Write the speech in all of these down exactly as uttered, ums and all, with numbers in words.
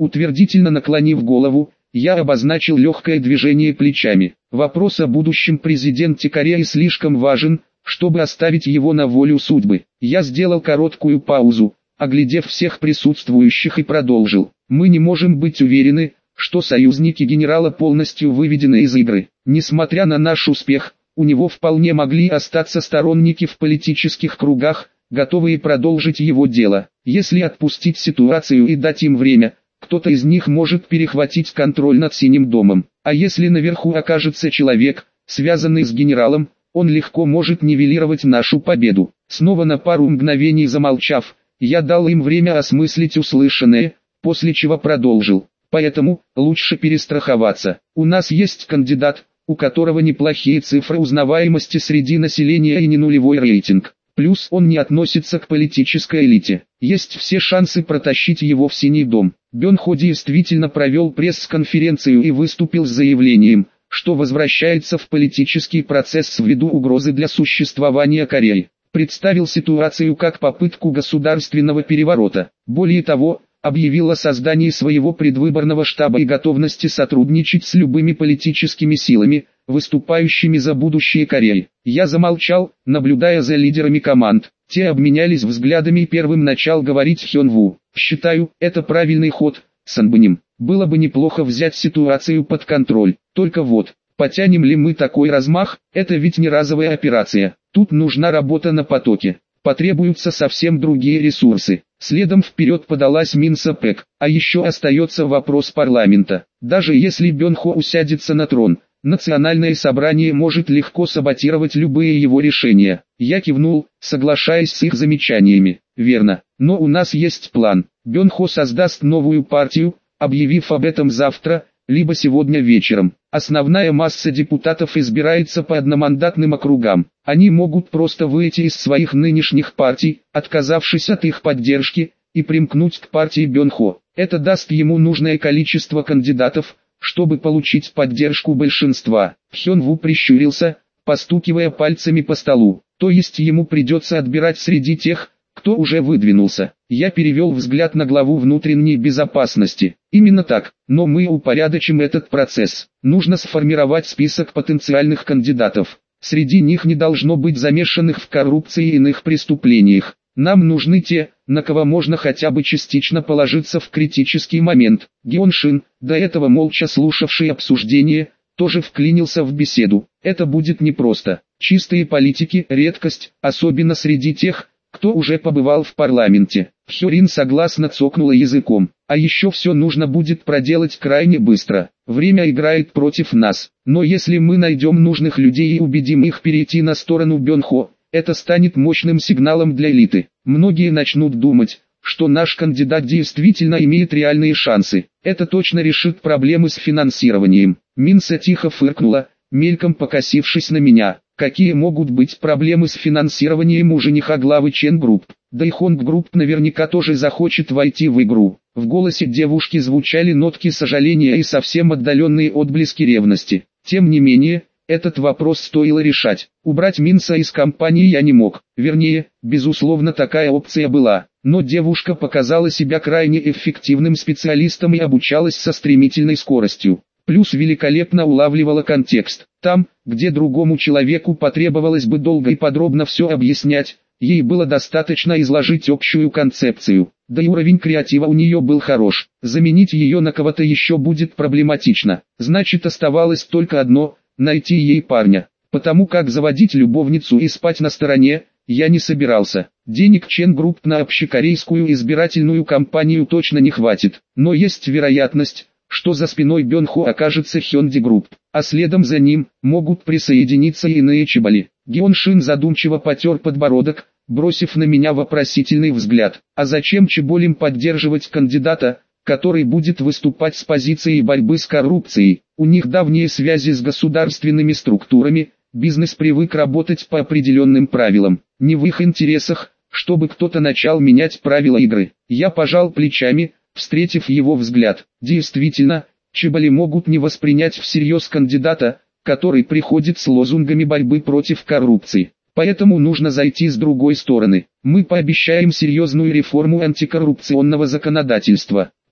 Утвердительно наклонив голову, я обозначил легкое движение плечами. Вопрос о будущем президенте Кореи слишком важен, чтобы оставить его на волю судьбы. Я сделал короткую паузу, оглядев всех присутствующих, и продолжил. Мы не можем быть уверены, что союзники генерала полностью выведены из игры. Несмотря на наш успех, у него вполне могли остаться сторонники в политических кругах, готовые продолжить его дело. Если отпустить ситуацию и дать им время, кто-то из них может перехватить контроль над Синим домом. А если наверху окажется человек, связанный с генералом, он легко может нивелировать нашу победу. Снова на пару мгновений замолчав, я дал им время осмыслить услышанное, после чего продолжил. Поэтому, лучше перестраховаться. У нас есть кандидат, у которого неплохие цифры узнаваемости среди населения и не нулевой рейтинг. Плюс он не относится к политической элите. Есть все шансы протащить его в Синий дом. Бён Хо действительно провел пресс-конференцию и выступил с заявлением, что возвращается в политический процесс ввиду угрозы для существования Кореи. Представил ситуацию как попытку государственного переворота. Более того, объявил о создании своего предвыборного штаба и готовности сотрудничать с любыми политическими силами, выступающими за будущее Кореи. Я замолчал, наблюдая за лидерами команд. Те обменялись взглядами и первым начал говорить Хён Ву. «Считаю, это правильный ход, Санбаним. Было бы неплохо взять ситуацию под контроль. Только вот, потянем ли мы такой размах? Это ведь не разовая операция. Тут нужна работа на потоке. Потребуются совсем другие ресурсы». Следом вперед подалась Мин Со Пэк. А еще остается вопрос парламента. Даже если Бён Хо усядется на трон, Национальное собрание может легко саботировать любые его решения. Я кивнул, соглашаясь с их замечаниями. Верно, но у нас есть план. Бён Хо создаст новую партию, объявив об этом завтра, либо сегодня вечером. Основная масса депутатов избирается по одномандатным округам. Они могут просто выйти из своих нынешних партий, отказавшись от их поддержки, и примкнуть к партии Бён Хо. Это даст ему нужное количество кандидатов, чтобы получить поддержку большинства. Хён Ву прищурился, постукивая пальцами по столу. То есть ему придется отбирать среди тех, кто уже выдвинулся. Я перевел взгляд на главу внутренней безопасности. Именно так, но мы упорядочим этот процесс. Нужно сформировать список потенциальных кандидатов. Среди них не должно быть замешанных в коррупции и иных преступлениях. Нам нужны те, на кого можно хотя бы частично положиться в критический момент. Геон Шин, до этого молча слушавший обсуждение, тоже вклинился в беседу. Это будет непросто. Чистые политики – редкость, особенно среди тех, кто уже побывал в парламенте. Хёрин согласно цокнула языком. А еще все нужно будет проделать крайне быстро. Время играет против нас. Но если мы найдем нужных людей и убедим их перейти на сторону Бён Хо, это станет мощным сигналом для элиты. Многие начнут думать, что наш кандидат действительно имеет реальные шансы. Это точно решит проблемы с финансированием. Минса тихо фыркнула, мельком покосившись на меня. Какие могут быть проблемы с финансированием у жениха главы Чен Групп? Да и Хонг Групп наверняка тоже захочет войти в игру. В голосе девушки звучали нотки сожаления и совсем отдаленные отблески ревности. Тем не менее, этот вопрос стоило решать. Убрать Минса из компании я не мог. Вернее, безусловно, такая опция была. Но девушка показала себя крайне эффективным специалистом и обучалась со стремительной скоростью. Плюс великолепно улавливала контекст. Там, где другому человеку потребовалось бы долго и подробно все объяснять, ей было достаточно изложить общую концепцию. Да и уровень креатива у нее был хорош. Заменить ее на кого-то еще будет проблематично. Значит, оставалось только одно – найти ей парня. Потому как заводить любовницу и спать на стороне, я не собирался. Денег Чен Групп на общекорейскую избирательную кампанию точно не хватит. Но есть вероятность, что за спиной Бён Хо окажется Хёнди Групп, а следом за ним могут присоединиться и иные чеболи. Геон Шин задумчиво потер подбородок, бросив на меня вопросительный взгляд. А зачем чеболям поддерживать кандидата, который будет выступать с позиции борьбы с коррупцией? У них давние связи с государственными структурами, бизнес привык работать по определенным правилам. Не в их интересах, чтобы кто-то начал менять правила игры. Я пожал плечами, встретив его взгляд. Действительно, чеболи могут не воспринять всерьез кандидата, который приходит с лозунгами борьбы против коррупции. Поэтому нужно зайти с другой стороны. Мы пообещаем серьезную реформу антикоррупционного законодательства.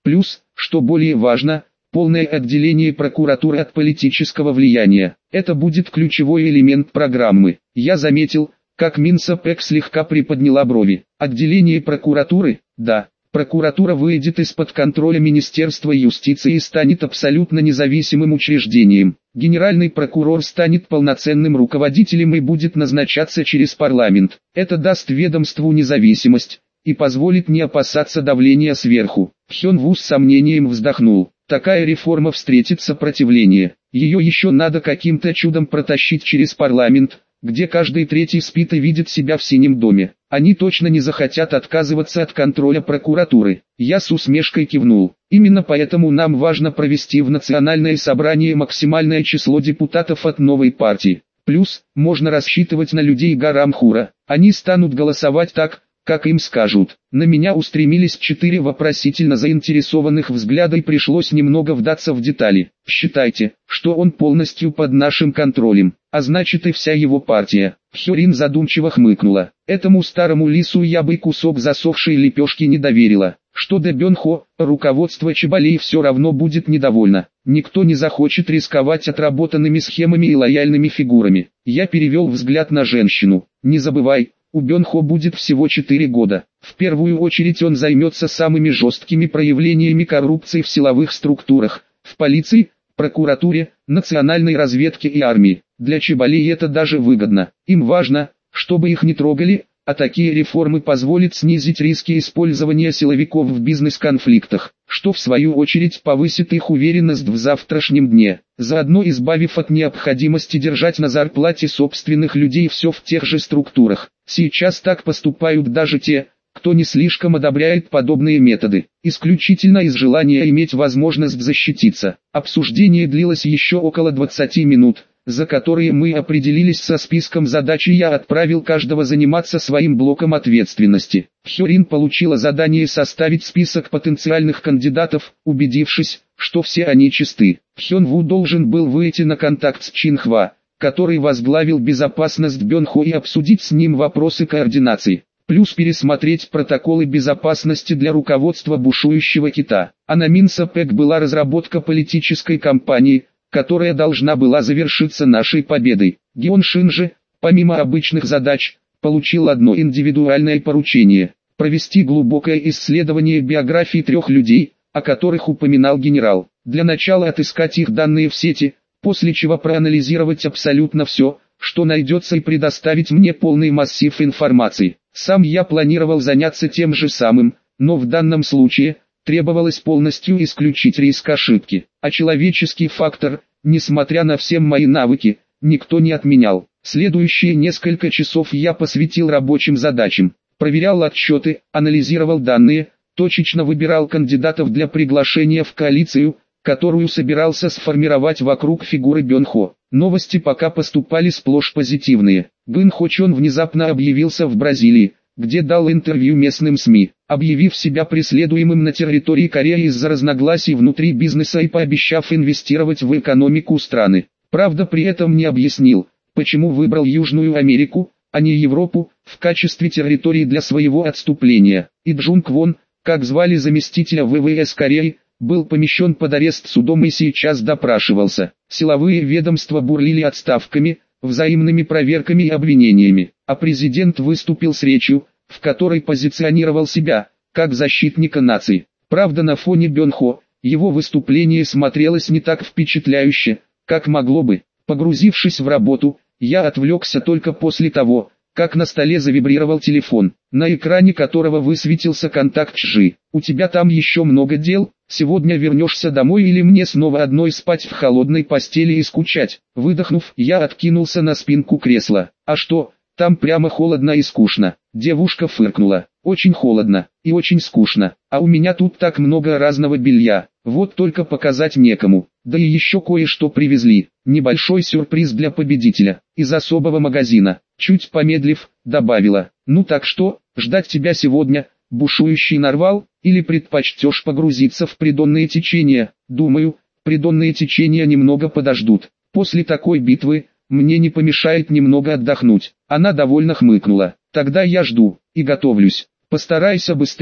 Плюс, что более важно, полное отделение прокуратуры от политического влияния. Это будет ключевой элемент программы. Я заметил, как Минсопэк слегка приподняла брови. Отделение прокуратуры? Да. Прокуратура выйдет из-под контроля Министерства юстиции и станет абсолютно независимым учреждением. Генеральный прокурор станет полноценным руководителем и будет назначаться через парламент. Это даст ведомству независимость и позволит не опасаться давления сверху. Хён Ву с сомнением вздохнул. Такая реформа встретит сопротивление. Ее еще надо каким-то чудом протащить через парламент, где каждый третий спит и видит себя в синем доме. Они точно не захотят отказываться от контроля прокуратуры. Я с усмешкой кивнул. Именно поэтому нам важно провести в национальное собрание максимальное число депутатов от новой партии. Плюс, можно рассчитывать на людей Гарамхура. Они станут голосовать так, как им скажут. На меня устремились четыре вопросительно заинтересованных взгляда и пришлось немного вдаться в детали. Считайте, что он полностью под нашим контролем, а значит и вся его партия. Хёрин задумчиво хмыкнула. Этому старому лису я бы кусок засохшей лепешки не доверила. Что до Бёнхо, руководство Чебалей все равно будет недовольно. Никто не захочет рисковать отработанными схемами и лояльными фигурами. Я перевел взгляд на женщину. Не забывай, у Бёнхо будет всего четыре года. В первую очередь он займется самыми жесткими проявлениями коррупции в силовых структурах, в полиции, прокуратуре, национальной разведке и армии. Для Чебалей это даже выгодно. Им важно, чтобы их не трогали, а такие реформы позволят снизить риски использования силовиков в бизнес-конфликтах, что в свою очередь повысит их уверенность в завтрашнем дне, заодно избавив от необходимости держать на зарплате собственных людей все в тех же структурах. Сейчас так поступают даже те, кто не слишком одобряет подобные методы, исключительно из желания иметь возможность защититься. Обсуждение длилось еще около двадцати минут, за которые мы определились со списком задач, и я отправил каждого заниматься своим блоком ответственности. Хёрин получила задание составить список потенциальных кандидатов, убедившись, что все они чисты. Хён Ву должен был выйти на контакт с Чин Хва, который возглавил безопасность Бёнхо, и обсудить с ним вопросы координации. Плюс пересмотреть протоколы безопасности для руководства бушующего кита. А на Минсопэк была разработка политической кампании, которая должна была завершиться нашей победой. Геон Шин же, помимо обычных задач, получил одно индивидуальное поручение – провести глубокое исследование биографии трех людей, о которых упоминал генерал. Для начала отыскать их данные в сети, после чего проанализировать абсолютно все, что найдется, и предоставить мне полный массив информации. Сам я планировал заняться тем же самым, но в данном случае требовалось полностью исключить риск ошибки, а человеческий фактор, несмотря на все мои навыки, никто не отменял. Следующие несколько часов я посвятил рабочим задачам, проверял отчеты, анализировал данные, точечно выбирал кандидатов для приглашения в коалицию, которую собирался сформировать вокруг фигуры Бёнхо. Новости пока поступали сплошь позитивные. Гын Хо Чон внезапно объявился в Бразилии, где дал интервью местным СМИ, объявив себя преследуемым на территории Кореи из-за разногласий внутри бизнеса и пообещав инвестировать в экономику страны. Правда, при этом не объяснил, почему выбрал Южную Америку, а не Европу, в качестве территории для своего отступления. И Джун Квон, как звали заместителя ВВС Кореи, был помещен под арест судом и сейчас допрашивался. Силовые ведомства бурлили отставками, взаимными проверками и обвинениями, а президент выступил с речью, в которой позиционировал себя, как защитника нации. Правда, на фоне Бёнхо, его выступление смотрелось не так впечатляюще, как могло бы. Погрузившись в работу, я отвлекся только после того, как на столе завибрировал телефон, на экране которого высветился контакт Жи. «У тебя там еще много дел? Сегодня вернешься домой или мне снова одной спать в холодной постели и скучать?» Выдохнув, я откинулся на спинку кресла. «А что, там прямо холодно и скучно?» Девушка фыркнула. «Очень холодно и очень скучно, а у меня тут так много разного белья, вот только показать некому. Да и еще кое-что привезли, небольшой сюрприз для победителя, из особого магазина». Чуть помедлив, добавила: «Ну так что, ждать тебя сегодня, бушующий нарвал, или предпочтешь погрузиться в придонные течения?» «Думаю, придонные течения немного подождут. После такой битвы, мне не помешает немного отдохнуть». Она довольно хмыкнула. «Тогда я жду, и готовлюсь. Постарайся быстрее,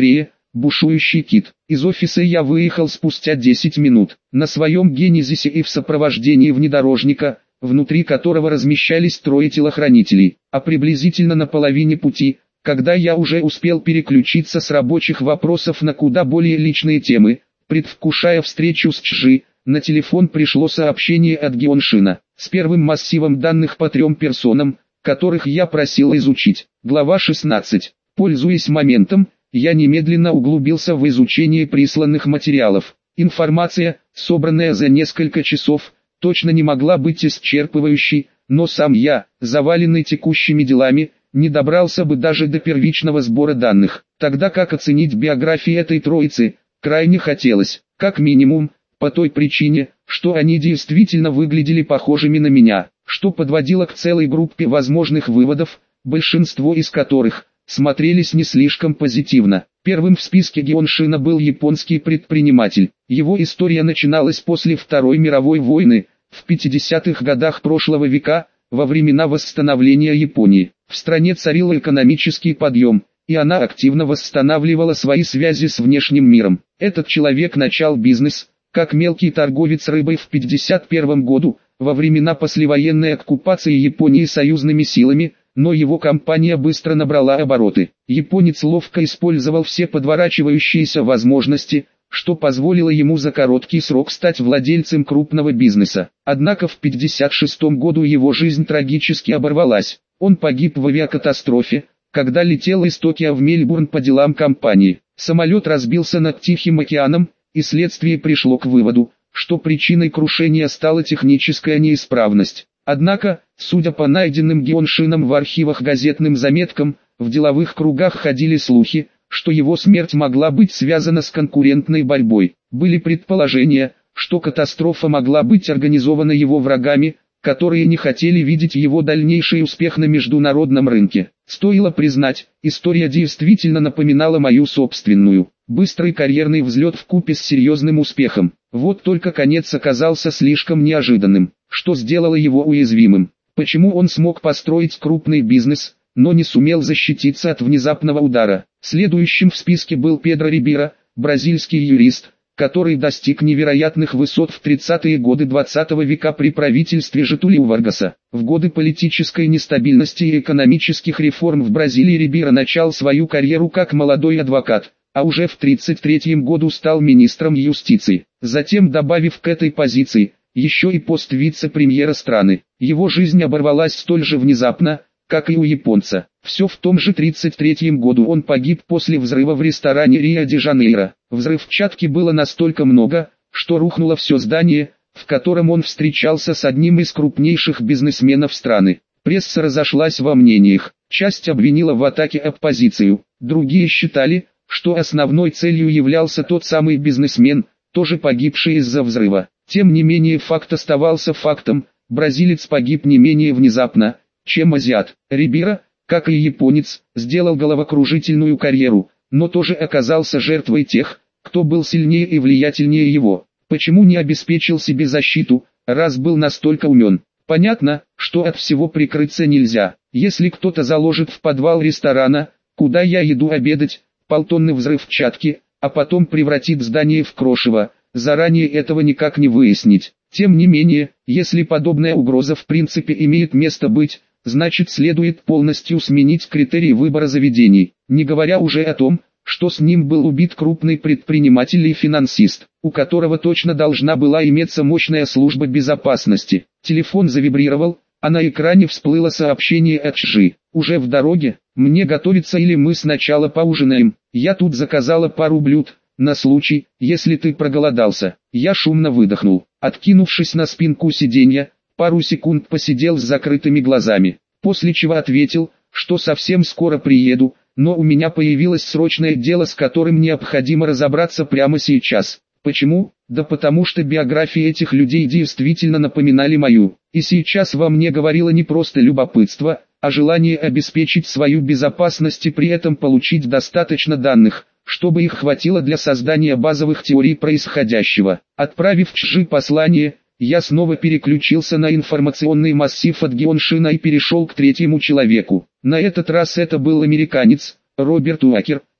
бушующий кит. Из офиса я выехал спустя десять минут. На своем Генезисе и в сопровождении внедорожника, внутри которого размещались трое телохранителей. А приблизительно на половине пути, когда я уже успел переключиться с рабочих вопросов на куда более личные темы, предвкушая встречу с Чжи, на телефон пришло сообщение от Геоншина с первым массивом данных по трем персонам, которых я просил изучить. Глава шестнадцать. Пользуясь моментом, я немедленно углубился в изучение присланных материалов. Информация, собранная за несколько часов, точно не могла быть исчерпывающей, но сам я, заваленный текущими делами, не добрался бы даже до первичного сбора данных, тогда как оценить биографии этой троицы крайне хотелось, как минимум, по той причине, что они действительно выглядели похожими на меня, что подводило к целой группе возможных выводов, большинство из которых смотрелись не слишком позитивно. Первым в списке Геоншина был японский предприниматель. Его история начиналась после Второй мировой войны, в пятидесятых годах прошлого века, во времена восстановления Японии. В стране царил экономический подъем, и она активно восстанавливала свои связи с внешним миром. Этот человек начал бизнес, как мелкий торговец рыбой в пятьдесят первом году, во времена послевоенной оккупации Японии союзными силами, но его компания быстро набрала обороты. Японец ловко использовал все подворачивающиеся возможности, что позволило ему за короткий срок стать владельцем крупного бизнеса. Однако в пятьдесят шестом году его жизнь трагически оборвалась. Он погиб в авиакатастрофе, когда летел из Токио в Мельбурн по делам компании. Самолет разбился над Тихим океаном, и следствие пришло к выводу, что причиной крушения стала техническая неисправность. Однако, судя по найденным Геоншином в архивах газетным заметкам, в деловых кругах ходили слухи, что его смерть могла быть связана с конкурентной борьбой. Были предположения, что катастрофа могла быть организована его врагами, которые не хотели видеть его дальнейший успех на международном рынке. Стоило признать, история действительно напоминала мою собственную. Быстрый карьерный взлет вкупе с серьезным успехом. Вот только конец оказался слишком неожиданным, что сделало его уязвимым. Почему он смог построить крупный бизнес, но не сумел защититься от внезапного удара? Следующим в списке был Педро Рибейро, бразильский юрист, который достиг невероятных высот в тридцатые годы двадцатого века при правительстве Жетулио Варгаса. В годы политической нестабильности и экономических реформ в Бразилии Рибейро начал свою карьеру как молодой адвокат, а уже в тридцать третьем году стал министром юстиции, затем добавив к этой позиции еще и пост вице-премьера страны. Его жизнь оборвалась столь же внезапно, как и у японца. Все в том же тридцать третьем году он погиб после взрыва в ресторане Рио-де-Жанейро. Взрывчатки было настолько много, что рухнуло все здание, в котором он встречался с одним из крупнейших бизнесменов страны. Пресса разошлась во мнениях. Часть обвинила в атаке оппозицию, другие считали, что основной целью являлся тот самый бизнесмен, тоже погибший из-за взрыва. Тем не менее факт оставался фактом, бразилец погиб не менее внезапно, чем азиат. Рибейро, как и японец, сделал головокружительную карьеру, но тоже оказался жертвой тех, кто был сильнее и влиятельнее его. Почему не обеспечил себе защиту, раз был настолько умен? Понятно, что от всего прикрыться нельзя. Если кто-то заложит в подвал ресторана, куда я иду обедать, полтонны взрывчатки, а потом превратит здание в крошево, заранее этого никак не выяснить. Тем не менее, если подобная угроза в принципе имеет место быть, значит следует полностью сменить критерии выбора заведений, не говоря уже о том, что с ним был убит крупный предприниматель и финансист, у которого точно должна была иметься мощная служба безопасности. Телефон завибрировал, а на экране всплыло сообщение от Чжи. «Уже в дороге? Мне готовиться или мы сначала поужинаем? Я тут заказала пару блюд, на случай, если ты проголодался». Я шумно выдохнул, откинувшись на спинку сиденья, пару секунд посидел с закрытыми глазами, после чего ответил, что совсем скоро приеду, но у меня появилось срочное дело, с которым необходимо разобраться прямо сейчас. Почему? Да потому что биографии этих людей действительно напоминали мою, и сейчас во мне говорило не просто любопытство, а желание обеспечить свою безопасность и при этом получить достаточно данных, чтобы их хватило для создания базовых теорий происходящего. Отправив Чжи послание, я снова переключился на информационный массив от Геоншина и перешел к третьему человеку. На этот раз это был американец, Роберт Уакер,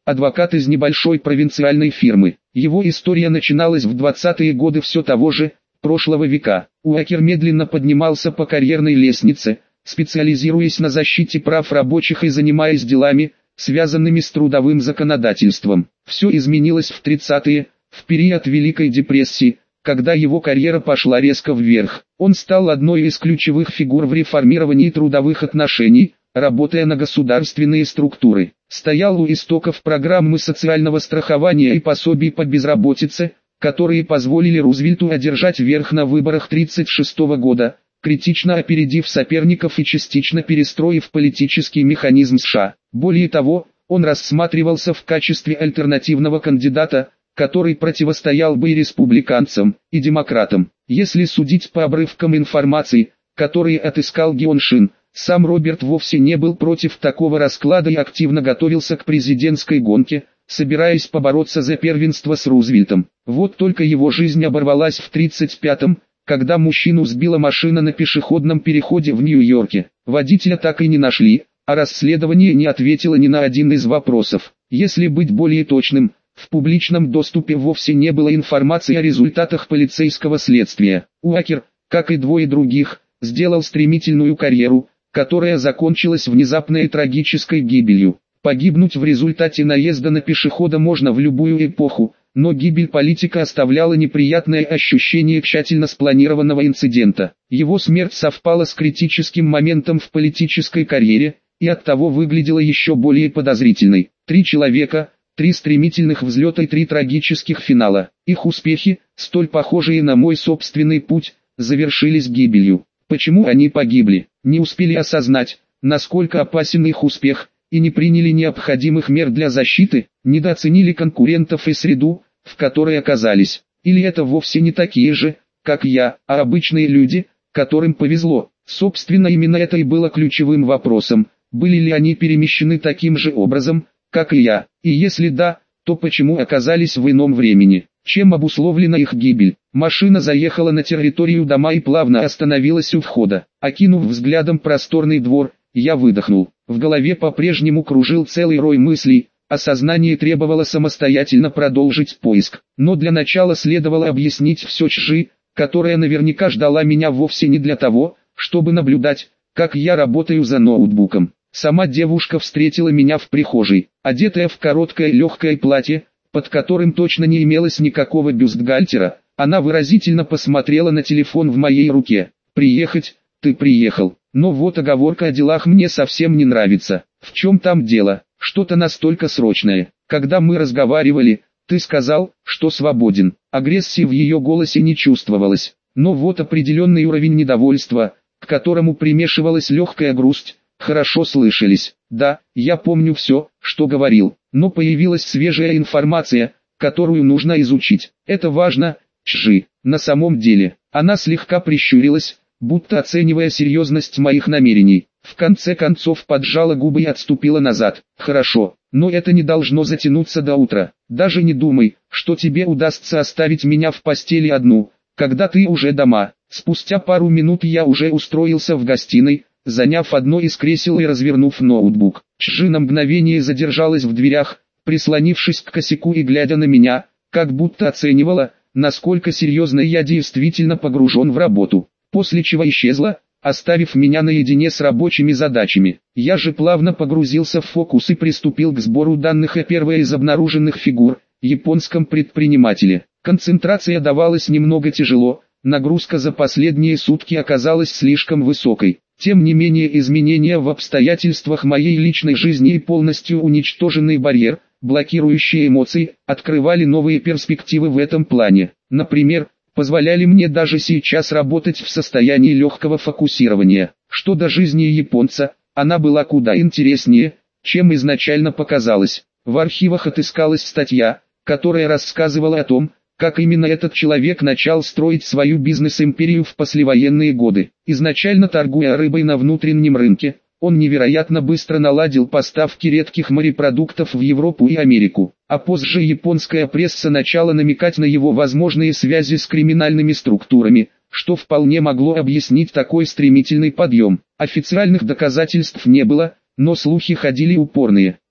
адвокат из небольшой провинциальной фирмы. Его история начиналась в двадцатые годы все того же, прошлого века. Уокер медленно поднимался по карьерной лестнице, специализируясь на защите прав рабочих и занимаясь делами, связанными с трудовым законодательством. Все изменилось в тридцатые, в период Великой депрессии, когда его карьера пошла резко вверх. Он стал одной из ключевых фигур в реформировании трудовых отношений, работая на государственные структуры. Стоял у истоков программы социального страхования и пособий по безработице, которые позволили Рузвельту одержать верх на выборах тридцать шестого года, критично опередив соперников и частично перестроив политический механизм США. Более того, он рассматривался в качестве альтернативного кандидата, который противостоял бы и республиканцам, и демократам. Если судить по обрывкам информации, которые отыскал Геон Шин, сам Роберт вовсе не был против такого расклада и активно готовился к президентской гонке, собираясь побороться за первенство с Рузвельтом. Вот только его жизнь оборвалась в тридцать пятом, когда мужчину сбила машина на пешеходном переходе в Нью-Йорке. Водителя так и не нашли, а расследование не ответило ни на один из вопросов. Если быть более точным, в публичном доступе вовсе не было информации о результатах полицейского следствия. Уокер, как и двое других, сделал стремительную карьеру, которая закончилась внезапной и трагической гибелью. Погибнуть в результате наезда на пешехода можно в любую эпоху, но гибель политика оставляла неприятное ощущение тщательно спланированного инцидента. Его смерть совпала с критическим моментом в политической карьере, и оттого выглядела еще более подозрительной. Три человека, три стремительных взлета и три трагических финала. Их успехи, столь похожие на мой собственный путь, завершились гибелью. Почему они погибли? Не успели осознать, насколько опасен их успех, и не приняли необходимых мер для защиты, недооценили конкурентов и среду, в которой оказались. Или это вовсе не такие же, как я, а обычные люди, которым повезло. Собственно, именно это и было ключевым вопросом, были ли они перемещены таким же образом, как и я, и если да, то почему оказались в ином времени. Чем обусловлена их гибель? Машина заехала на территорию дома и плавно остановилась у входа. Окинув взглядом просторный двор, я выдохнул. В голове по-прежнему кружил целый рой мыслей, а сознание требовало самостоятельно продолжить поиск. Но для начала следовало объяснить все Чжи, которая наверняка ждала меня вовсе не для того, чтобы наблюдать, как я работаю за ноутбуком. Сама девушка встретила меня в прихожей, одетая в короткое легкое платье, под которым точно не имелось никакого бюстгальтера. Она выразительно посмотрела на телефон в моей руке. «Приехать, ты приехал. Но вот оговорка о делах мне совсем не нравится. В чем там дело? Что-то настолько срочное. Когда мы разговаривали, ты сказал, что свободен». Агрессии в ее голосе не чувствовалось. Но вот определенный уровень недовольства, к которому примешивалась легкая грусть, хорошо слышались. Да, я помню все, что говорил, но появилась свежая информация, которую нужно изучить. Это важно, Чжи. На самом деле, она слегка прищурилась, будто оценивая серьезность моих намерений. В конце концов поджала губы и отступила назад. Хорошо, но это не должно затянуться до утра. Даже не думай, что тебе удастся оставить меня в постели одну, когда ты уже дома. Спустя пару минут я уже устроился в гостиной, заняв одно из кресел и развернув ноутбук. Чжи на мгновение задержалась в дверях, прислонившись к косяку и глядя на меня, как будто оценивала, насколько серьезно я действительно погружен в работу. После чего исчезла, оставив меня наедине с рабочими задачами. Я же плавно погрузился в фокус и приступил к сбору данных о первой из обнаруженных фигур, японском предпринимателе. Концентрация давалась немного тяжело, нагрузка за последние сутки оказалась слишком высокой. Тем не менее, изменения в обстоятельствах моей личной жизни и полностью уничтоженный барьер, блокирующий эмоции, открывали новые перспективы в этом плане. Например, позволяли мне даже сейчас работать в состоянии легкого фокусирования. Что до жизни японца, она была куда интереснее, чем изначально показалось. В архивах отыскалась статья, которая рассказывала о том, как именно этот человек начал строить свою бизнес-империю в послевоенные годы. Изначально торгуя рыбой на внутреннем рынке, он невероятно быстро наладил поставки редких морепродуктов в Европу и Америку, а позже японская пресса начала намекать на его возможные связи с криминальными структурами, что вполне могло объяснить такой стремительный подъем. Официальных доказательств не было, но слухи ходили упорные.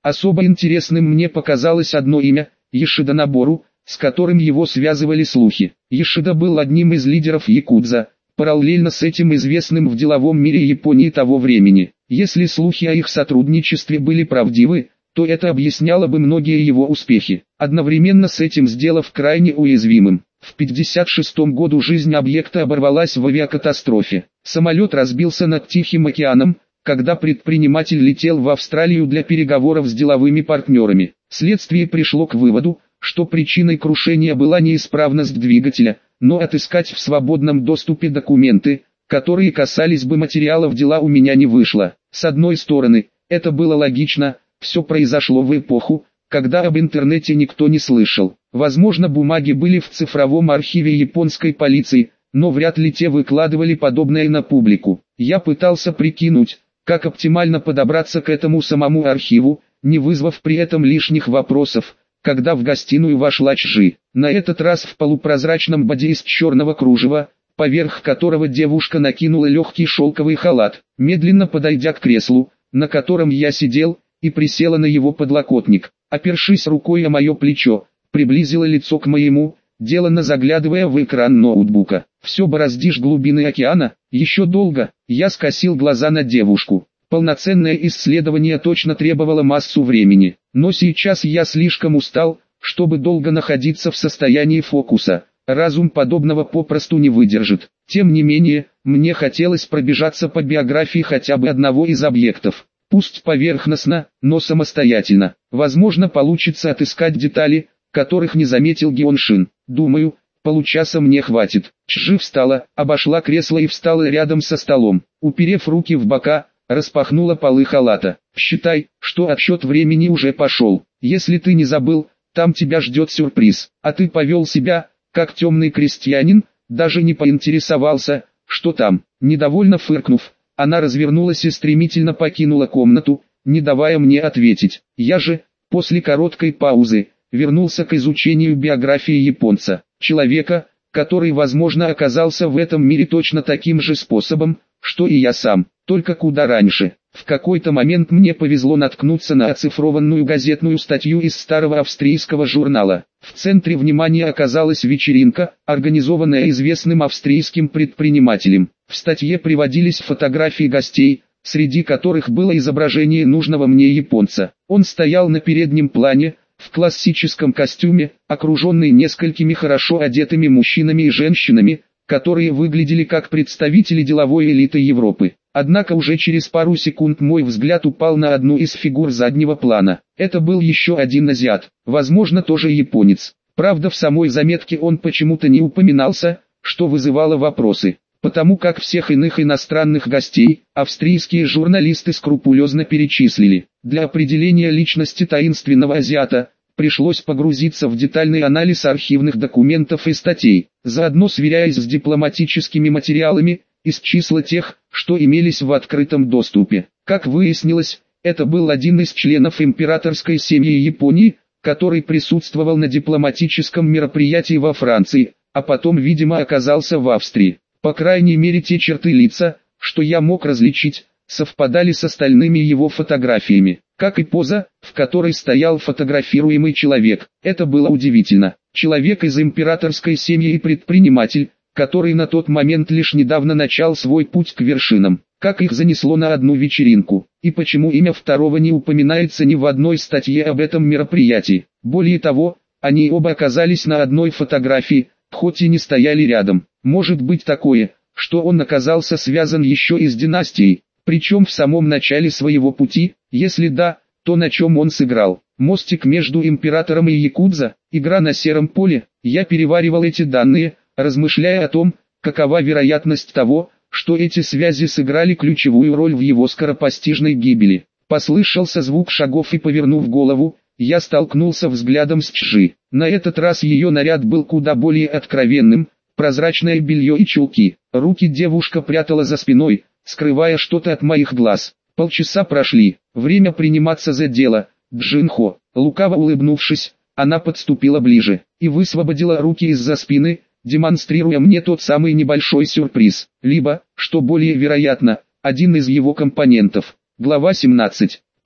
Особо интересным мне показалось одно имя – Ешида Нобору, с которым его связывали слухи. Ешида был одним из лидеров якудза, параллельно с этим известным в деловом мире Японии того времени. Если слухи о их сотрудничестве были правдивы, то это объясняло бы многие его успехи, одновременно с этим сделав крайне уязвимым. В пятьдесят шестом году жизнь объекта оборвалась в авиакатастрофе. Самолет разбился над Тихим океаном, когда предприниматель летел в Австралию для переговоров с деловыми партнерами. Следствие пришло к выводу, что причиной крушения была неисправность двигателя, но отыскать в свободном доступе документы, которые касались бы материалов дела, у меня не вышло. С одной стороны, это было логично, все произошло в эпоху, когда об интернете никто не слышал. Возможно, бумаги были в цифровом архиве японской полиции, но вряд ли те выкладывали подобное на публику. Я пытался прикинуть, как оптимально подобраться к этому самому архиву, не вызвав при этом лишних вопросов, когда в гостиную вошла Чжи. На этот раз в полупрозрачном боди из черного кружева, поверх которого девушка накинула легкий шелковый халат. Медленно подойдя к креслу, на котором я сидел, и присела на его подлокотник, опершись рукой о мое плечо, приблизила лицо к моему, деланно заглядывая в экран ноутбука. «Все бороздишь глубины океана, еще долго?» Я скосил глаза на девушку. Полноценное исследование точно требовало массу времени, но сейчас я слишком устал, чтобы долго находиться в состоянии фокуса. Разум подобного попросту не выдержит. Тем не менее, мне хотелось пробежаться по биографии хотя бы одного из объектов. Пусть поверхностно, но самостоятельно. Возможно, получится отыскать детали, которых не заметил Геоншин. Думаю, получаса мне хватит. Чжи встала, обошла кресло и встала рядом со столом. Уперев руки в бока, распахнула полы халата. «Считай, что отсчет времени уже пошел. Если ты не забыл, там тебя ждет сюрприз. А ты повел себя, как темный крестьянин, даже не поинтересовался, что там». Недовольно фыркнув, она развернулась и стремительно покинула комнату, не давая мне ответить. Я же, после короткой паузы, вернулся к изучению биографии японца. Человека, который, возможно, оказался в этом мире точно таким же способом, что и я сам, только куда раньше. В какой-то момент мне повезло наткнуться на оцифрованную газетную статью из старого австрийского журнала. В центре внимания оказалась вечеринка, организованная известным австрийским предпринимателем. В статье приводились фотографии гостей, среди которых было изображение нужного мне японца. Он стоял на переднем плане, в классическом костюме, окруженный несколькими хорошо одетыми мужчинами и женщинами, которые выглядели как представители деловой элиты Европы. Однако уже через пару секунд мой взгляд упал на одну из фигур заднего плана. Это был еще один азиат, возможно, тоже японец. Правда, в самой заметке он почему-то не упоминался, что вызывало вопросы. Потому как всех иных иностранных гостей, австрийские журналисты скрупулезно перечислили. Для определения личности таинственного азиата, пришлось погрузиться в детальный анализ архивных документов и статей, заодно сверяясь с дипломатическими материалами, из числа тех, что имелись в открытом доступе. Как выяснилось, это был один из членов императорской семьи Японии, который присутствовал на дипломатическом мероприятии во Франции, а потом, видимо, оказался в Австрии. По крайней мере, те черты лица, что я мог различить, совпадали с остальными его фотографиями, как и поза, в которой стоял фотографируемый человек. Это было удивительно. Человек из императорской семьи и предприниматель, который на тот момент лишь недавно начал свой путь к вершинам. Как их занесло на одну вечеринку, и почему имя второго не упоминается ни в одной статье об этом мероприятии. Более того, они оба оказались на одной фотографии, хоть и не стояли рядом. Может быть такое, что он оказался связан еще и с династией, причем в самом начале своего пути. Если да, то на чем он сыграл? Мостик между императором и якудза, игра на сером поле. Я переваривал эти данные, размышляя о том, какова вероятность того, что эти связи сыграли ключевую роль в его скоропостижной гибели. Послышался звук шагов, и, повернув голову, я столкнулся взглядом с Чжи. На этот раз ее наряд был куда более откровенным, прозрачное белье и чулки. Руки девушка прятала за спиной, скрывая что-то от моих глаз. Полчаса прошли, время приниматься за дело. Джинхо, лукаво улыбнувшись, она подступила ближе и высвободила руки из-за спины, демонстрируя мне тот самый небольшой сюрприз, либо, что более вероятно, один из его компонентов. Глава семнадцать.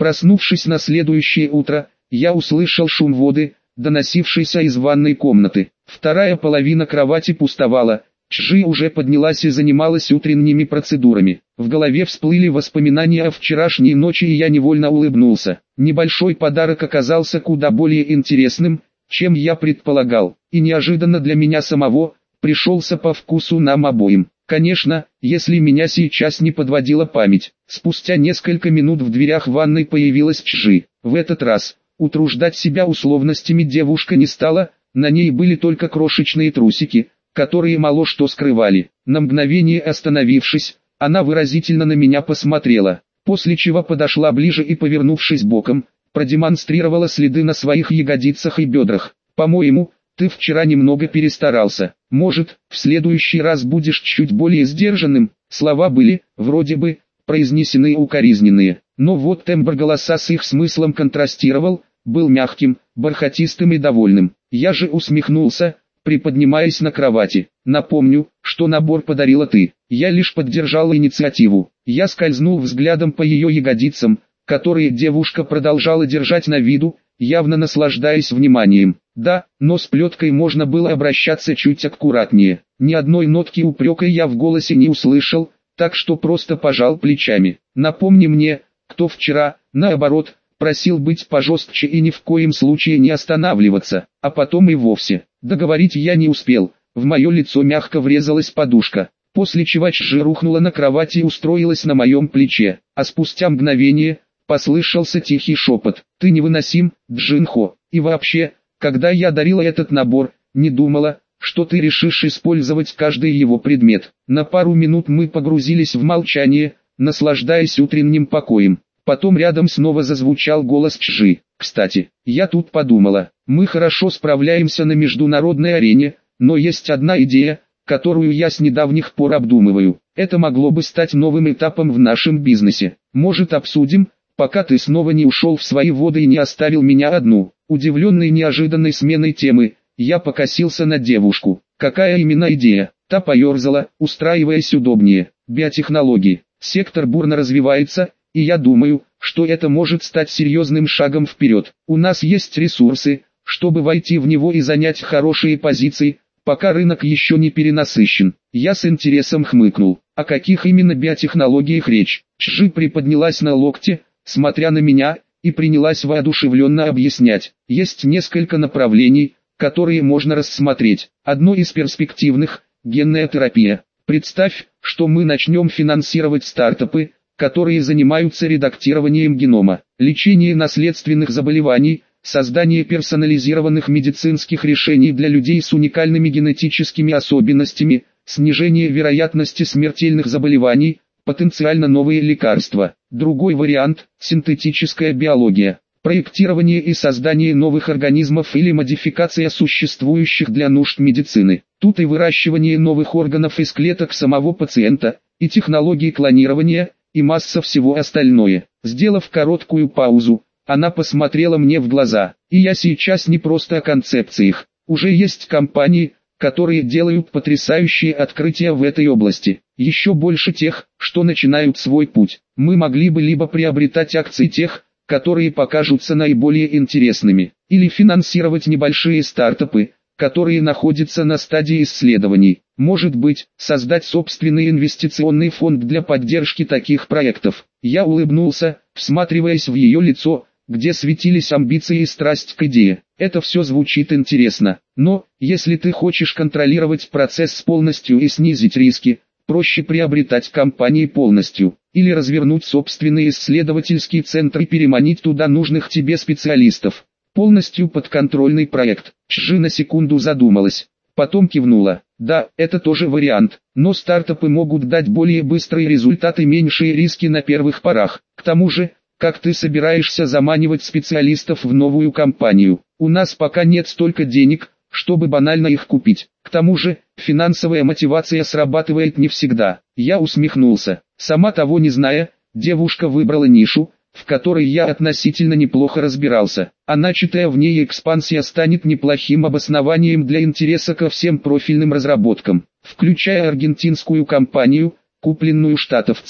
Проснувшись на следующее утро, я услышал шум воды, доносившийся из ванной комнаты. Вторая половина кровати пустовала. Чжи уже поднялась и занималась утренними процедурами. В голове всплыли воспоминания о вчерашней ночи, и я невольно улыбнулся. Небольшой подарок оказался куда более интересным, чем я предполагал, и неожиданно для меня самого, пришелся по вкусу нам обоим. Конечно, если меня сейчас не подводила память. Спустя несколько минут в дверях ванной появилась Чжи. В этот раз утруждать себя условностями девушка не стала, на ней были только крошечные трусики, которые мало что скрывали. На мгновение остановившись, она выразительно на меня посмотрела, после чего подошла ближе и, повернувшись боком, продемонстрировала следы на своих ягодицах и бедрах. «По-моему, ты вчера немного перестарался. Может, в следующий раз будешь чуть более сдержанным?» Слова были, вроде бы, произнесенные укоризненные, но вот тембр голоса с их смыслом контрастировал, был мягким, бархатистым и довольным. Я же усмехнулся, приподнимаясь на кровати. «Напомню, что набор подарила ты». Я лишь поддержал инициативу. Я скользнул взглядом по ее ягодицам, которые девушка продолжала держать на виду, явно наслаждаясь вниманием. Да, но с плеткой можно было обращаться чуть аккуратнее. Ни одной нотки упрека я в голосе не услышал, так что просто пожал плечами. «Напомни мне, кто вчера, наоборот, просил быть пожестче и ни в коем случае не останавливаться, а потом и вовсе». Договорить я не успел, в мое лицо мягко врезалась подушка, после чего Чжи рухнула на кровати и устроилась на моем плече, а спустя мгновение послышался тихий шепот: «Ты невыносим, Джинхо, и вообще, когда я дарила этот набор, не думала, что ты решишь использовать каждый его предмет». На пару минут мы погрузились в молчание, наслаждаясь утренним покоем. Потом рядом снова зазвучал голос Чжи. «Кстати, я тут подумала, мы хорошо справляемся на международной арене, но есть одна идея, которую я с недавних пор обдумываю. Это могло бы стать новым этапом в нашем бизнесе. Может, обсудим, пока ты снова не ушел в свои воды и не оставил меня одну?» Удивленный неожиданной сменой темы, я покосился на девушку. «Какая именно идея?» Та поерзала, устраиваясь удобнее. «Биотехнологии. Сектор бурно развивается, и я думаю, что это может стать серьезным шагом вперед. У нас есть ресурсы, чтобы войти в него и занять хорошие позиции, пока рынок еще не перенасыщен». Я с интересом хмыкнул. «О каких именно биотехнологиях речь?» Чжи приподнялась на локте, смотря на меня, и принялась воодушевленно объяснять. «Есть несколько направлений, которые можно рассмотреть. Одно из перспективных – генная терапия. Представь, что мы начнем финансировать стартапы, которые занимаются редактированием генома, лечение наследственных заболеваний, создание персонализированных медицинских решений для людей с уникальными генетическими особенностями, снижение вероятности смертельных заболеваний, потенциально новые лекарства». Другой вариант – синтетическая биология. Проектирование и создание новых организмов или модификация существующих для нужд медицины. Тут и выращивание новых органов из клеток самого пациента, и технологии клонирования, и масса всего остальное. Сделав короткую паузу, она посмотрела мне в глаза. «И я сейчас не просто о концепциях. Уже есть компании, которые делают потрясающие открытия в этой области. Еще больше тех, что начинают свой путь. Мы могли бы либо приобретать акции тех, которые покажутся наиболее интересными, или финансировать небольшие стартапы, которые находятся на стадии исследований. Может быть, создать собственный инвестиционный фонд для поддержки таких проектов». Я улыбнулся, всматриваясь в ее лицо, где светились амбиции и страсть к идее. «Это все звучит интересно, но, если ты хочешь контролировать процесс полностью и снизить риски, проще приобретать компании полностью, или развернуть собственный исследовательский центр и переманить туда нужных тебе специалистов. Полностью подконтрольный проект». Чжи на секунду задумалась, потом кивнула. «Да, это тоже вариант, но стартапы могут дать более быстрые результаты и меньшие риски на первых порах. К тому же, как ты собираешься заманивать специалистов в новую компанию? У нас пока нет столько денег, чтобы банально их купить. К тому же, финансовая мотивация срабатывает не всегда». Я усмехнулся. Сама того не зная, девушка выбрала нишу, в которой я относительно неплохо разбирался, а начатая в ней экспансия станет неплохим обоснованием для интереса ко всем профильным разработкам, включая аргентинскую компанию, купленную штатовцами.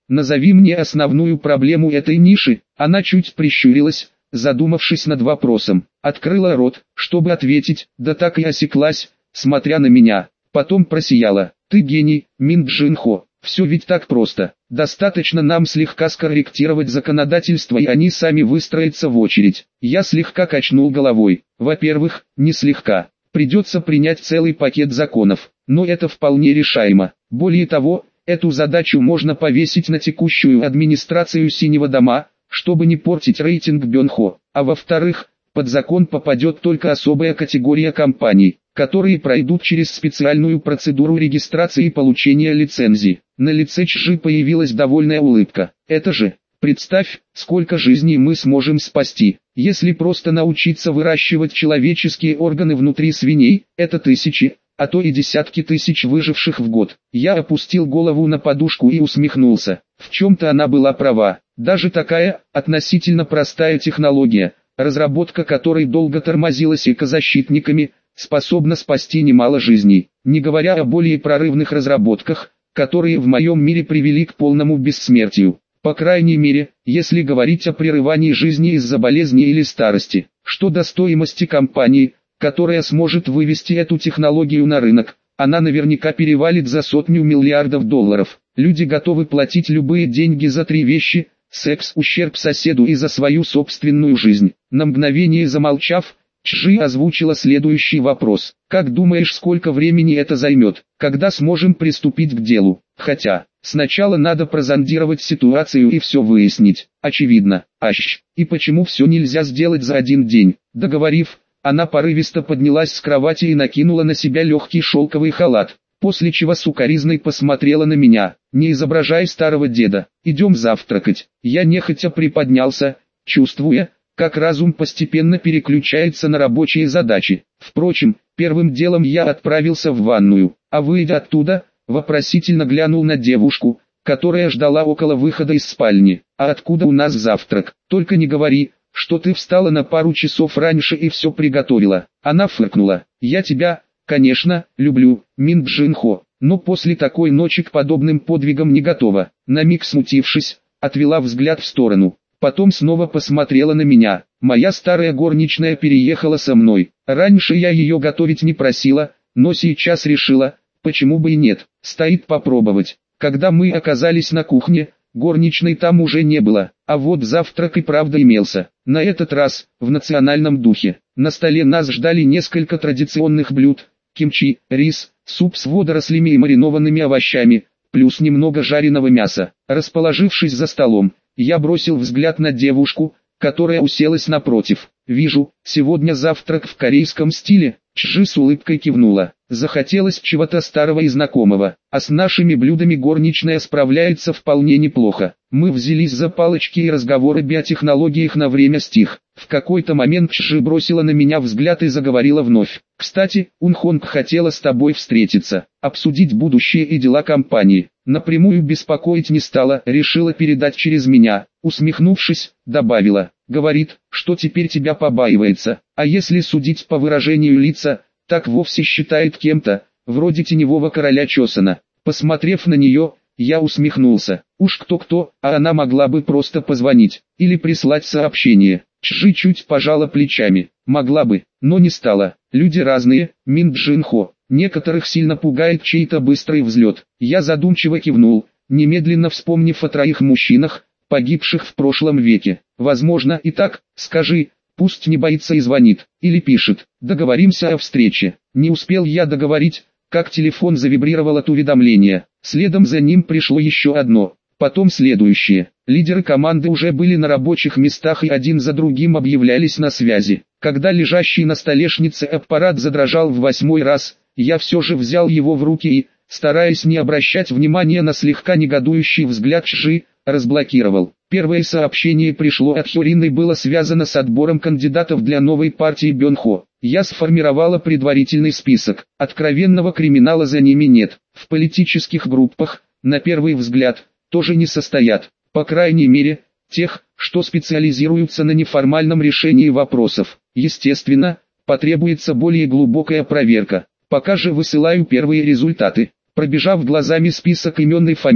Назови мне основную проблему этой ниши. Она чуть прищурилась, задумавшись над вопросом. Открыла рот, чтобы ответить, да так и осеклась, смотря на меня. Потом просияла. Ты гений, Мин Джин Хо. Все ведь так просто. Достаточно нам слегка скорректировать законодательство, и они сами выстроятся в очередь. Я слегка качнул головой. Во-первых, не слегка. Придется принять целый пакет законов. Но это вполне решаемо. Более того, эту задачу можно повесить на текущую администрацию Синего дома, чтобы не портить рейтинг Бёнхо. А во-вторых, под закон попадет только особая категория компаний, которые пройдут через специальную процедуру регистрации и получения лицензии. На лице Чжи появилась довольная улыбка. Это же, представь, сколько жизней мы сможем спасти, если просто научиться выращивать человеческие органы внутри свиней, это тысячи, а то и десятки тысяч выживших в год. Я опустил голову на подушку и усмехнулся. В чем-то она была права. Даже такая, относительно простая технология, разработка которой долго тормозилась экозащитниками, способна спасти немало жизней, не говоря о более прорывных разработках, которые в моем мире привели к полному бессмертию. По крайней мере, если говорить о прерывании жизни из-за болезни или старости. Что до стоимости компании, которая сможет вывести эту технологию на рынок, она наверняка перевалит за сотню миллиардов долларов. Люди готовы платить любые деньги за три вещи: секс, ущерб соседу и за свою собственную жизнь. На мгновение замолчав, Чжи озвучила следующий вопрос. Как думаешь, сколько времени это займет, когда сможем приступить к делу? Хотя, сначала надо прозондировать ситуацию и все выяснить. Очевидно. Ащ. И почему все нельзя сделать за один день? Договорив, она порывисто поднялась с кровати и накинула на себя легкий шелковый халат, после чего сукоризной посмотрела на меня. Не изображай старого деда, идем завтракать. Я нехотя приподнялся, чувствуя, как разум постепенно переключается на рабочие задачи. Впрочем, первым делом я отправился в ванную, а выйдя оттуда, вопросительно глянул на девушку, которая ждала около выхода из спальни. А откуда у нас завтрак? Только не говори, что ты встала на пару часов раньше и все приготовила. Она фыркнула. Я тебя, конечно, люблю, Мин Джин Хо, но после такой ночи к подобным подвигам не готова. На миг смутившись, отвела взгляд в сторону. Потом снова посмотрела на меня. Моя старая горничная переехала со мной. Раньше я ее готовить не просила, но сейчас решила, почему бы и нет. Стоит попробовать. Когда мы оказались на кухне, горничной там уже не было, а вот завтрак и правда имелся. На этот раз, в национальном духе. На столе нас ждали несколько традиционных блюд: кимчи, рис, суп с водорослями и маринованными овощами, плюс немного жареного мяса. Расположившись за столом, я бросил взгляд на девушку, которая уселась напротив. «Вижу, сегодня завтрак в корейском стиле», — Чжи с улыбкой кивнула. Захотелось чего-то старого и знакомого, а с нашими блюдами горничная справляется вполне неплохо. Мы взялись за палочки, и разговор о биотехнологиях на время стих. В какой-то момент Чжи бросила на меня взгляд и заговорила вновь. «Кстати, Унхонг хотела с тобой встретиться, обсудить будущее и дела компании. Напрямую беспокоить не стала, решила передать через меня». Усмехнувшись, добавила: «Говорит, что теперь тебя побаивается, а если судить по выражению лица, так вовсе считает кем-то, вроде теневого короля Чосона». Посмотрев на нее, я усмехнулся. Уж кто-кто, а она могла бы просто позвонить, или прислать сообщение. Чжи чуть пожала плечами. Могла бы, но не стала. Люди разные, Мин Джин Хо. Некоторых сильно пугает чей-то быстрый взлет. Я задумчиво кивнул, немедленно вспомнив о троих мужчинах, погибших в прошлом веке. Возможно и так. Скажи, пусть не боится и звонит, или пишет. Договоримся о встрече. Не успел я договорить, как телефон завибрировал от уведомления. Следом за ним пришло еще одно, потом следующее. Лидеры команды уже были на рабочих местах и один за другим объявлялись на связи. Когда лежащий на столешнице аппарат задрожал в восьмой раз, я все же взял его в руки и, стараясь не обращать внимания на слегка негодующий взгляд Чжи, разблокировал. Первое сообщение пришло от Хёрин и было связано с отбором кандидатов для новой партии Бёнхо. Я сформировала предварительный список. Откровенного криминала за ними нет. В политических группах, на первый взгляд, тоже не состоят. По крайней мере, тех, что специализируются на неформальном решении вопросов. Естественно, потребуется более глубокая проверка. Пока же высылаю первые результаты. Пробежав глазами список имен и фамилий,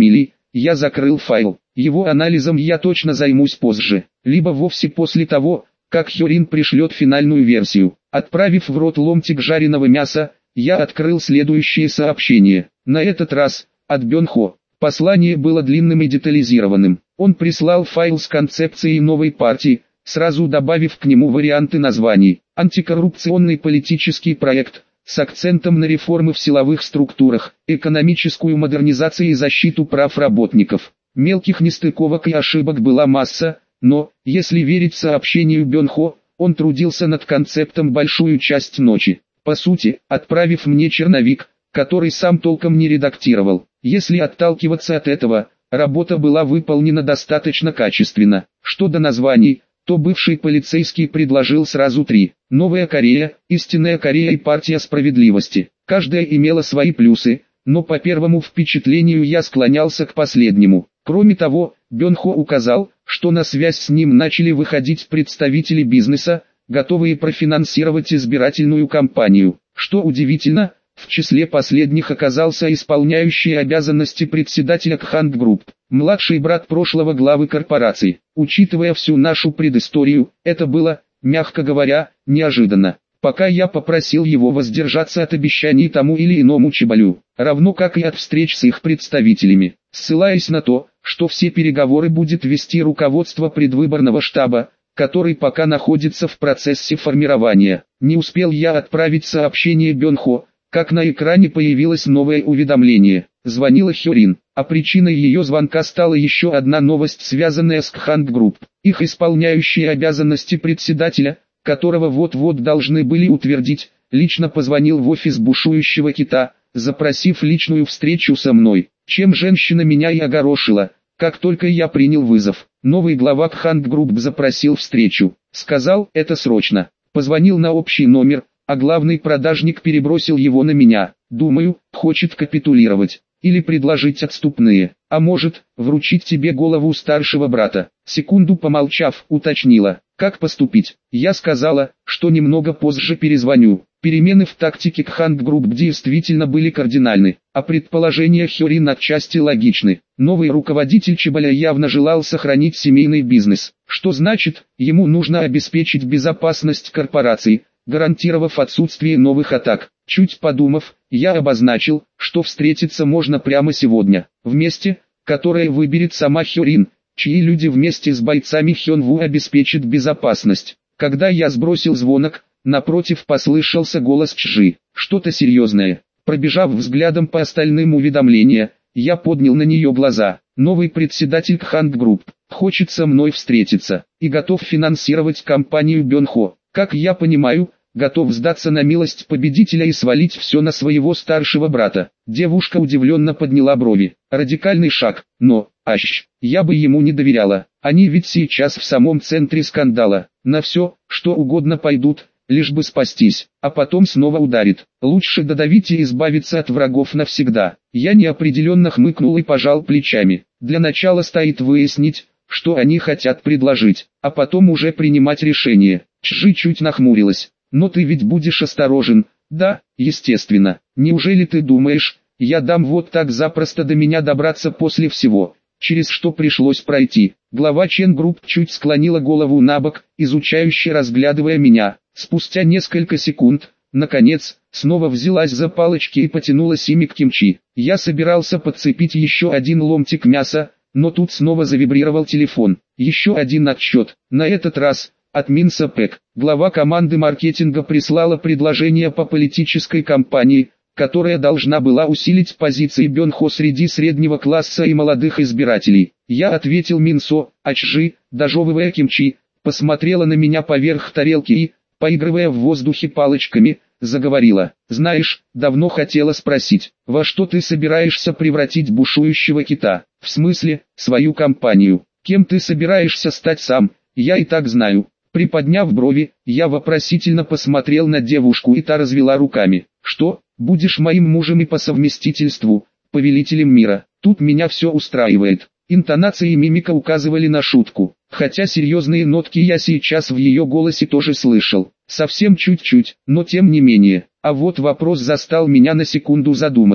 я закрыл файл. Его анализом я точно займусь позже, либо вовсе после того, как Хёрин пришлет финальную версию. Отправив в рот ломтик жареного мяса, я открыл следующее сообщение. На этот раз, от Бёнхо. Послание было длинным и детализированным. Он прислал файл с концепцией новой партии, сразу добавив к нему варианты названий. Антикоррупционный политический проект, с акцентом на реформы в силовых структурах, экономическую модернизацию и защиту прав работников. Мелких нестыковок и ошибок была масса, но, если верить сообщению Бёнхо, он трудился над концептом большую часть ночи. По сути, отправив мне черновик, который сам толком не редактировал. Если отталкиваться от этого, работа была выполнена достаточно качественно. Что до названий, то бывший полицейский предложил сразу три. Новая Корея, Истинная Корея и Партия Справедливости. Каждая имела свои плюсы, но по первому впечатлению я склонялся к последнему. Кроме того, Бёнхо указал, что на связь с ним начали выходить представители бизнеса, готовые профинансировать избирательную кампанию. Что удивительно, в числе последних оказался исполняющий обязанности председателя Кханг Групп, младший брат прошлого главы корпорации. Учитывая всю нашу предысторию, это было, мягко говоря, неожиданно. Пока я попросил его воздержаться от обещаний тому или иному Чебалю, равно как и от встреч с их представителями, ссылаясь на то, что все переговоры будет вести руководство предвыборного штаба, который пока находится в процессе формирования. Не успел я отправить сообщение Бёнхо, как на экране появилось новое уведомление. Звонила Хёрин, а причиной ее звонка стала еще одна новость, связанная с Кханг Групп. Их исполняющие обязанности председателя, которого вот-вот должны были утвердить, лично позвонил в офис бушующего кита, запросив личную встречу со мной, чем женщина меня и огорошила. Как только я принял вызов, новый глава Кханг Групп запросил встречу. Сказал, это срочно. Позвонил на общий номер, а главный продажник перебросил его на меня. Думаю, хочет капитулировать. Или предложить отступные. А может, вручить тебе голову старшего брата. Секунду помолчав, уточнила, как поступить. Я сказала, что немного позже перезвоню. Перемены в тактике Кханг Групп действительно были кардинальны, а предположения Хёрин отчасти логичны. Новый руководитель Чебаля явно желал сохранить семейный бизнес, что значит, ему нужно обеспечить безопасность корпорации, гарантировав отсутствие новых атак. Чуть подумав, я обозначил, что встретиться можно прямо сегодня, в месте, которое выберет сама Хёрин, чьи люди вместе с бойцами Хёнву обеспечат безопасность. Когда я сбросил звонок, напротив послышался голос Чжи. Что-то серьезное. Пробежав взглядом по остальным уведомлениям, я поднял на нее глаза. Новый председатель Кханг Групп хочет со мной встретиться и готов финансировать компанию Бёнхо. Как я понимаю, готов сдаться на милость победителя и свалить все на своего старшего брата. Девушка удивленно подняла брови. Радикальный шаг, но, ащ, я бы ему не доверяла. Они ведь сейчас в самом центре скандала. На все, что угодно пойдут, лишь бы спастись, а потом снова ударит. Лучше додавить и избавиться от врагов навсегда. Я неопределенно хмыкнул и пожал плечами. Для начала стоит выяснить, что они хотят предложить, а потом уже принимать решение. Чжи чуть нахмурилась. Но ты ведь будешь осторожен. Да, естественно. Неужели ты думаешь, я дам вот так запросто до меня добраться после всего, через что пришлось пройти? Глава Чен Групп чуть склонила голову набок, изучающе разглядывая меня. Спустя несколько секунд, наконец, снова взялась за палочки и потянулась ими к кимчи. Я собирался подцепить еще один ломтик мяса, но тут снова завибрировал телефон. Еще один отсчет, на этот раз от Минса Пэк. Глава команды маркетинга прислала предложение по политической кампании, которая должна была усилить позиции Бёнхо среди среднего класса и молодых избирателей. Я ответил Минсо, а Чжи, дожевывая кимчи, посмотрела на меня поверх тарелки и, поигрывая в воздухе палочками, заговорила. Знаешь, давно хотела спросить, во что ты собираешься превратить бушующего кита? В смысле, свою компанию? Кем ты собираешься стать сам? Я и так знаю. Приподняв брови, я вопросительно посмотрел на девушку, и та развела руками. Что, будешь моим мужем и по совместительству, повелителем мира? Тут меня все устраивает. Интонация и мимика указывали на шутку, хотя серьезные нотки я сейчас в ее голосе тоже слышал. Совсем чуть-чуть, но тем не менее. А вот вопрос застал меня на секунду задуматься.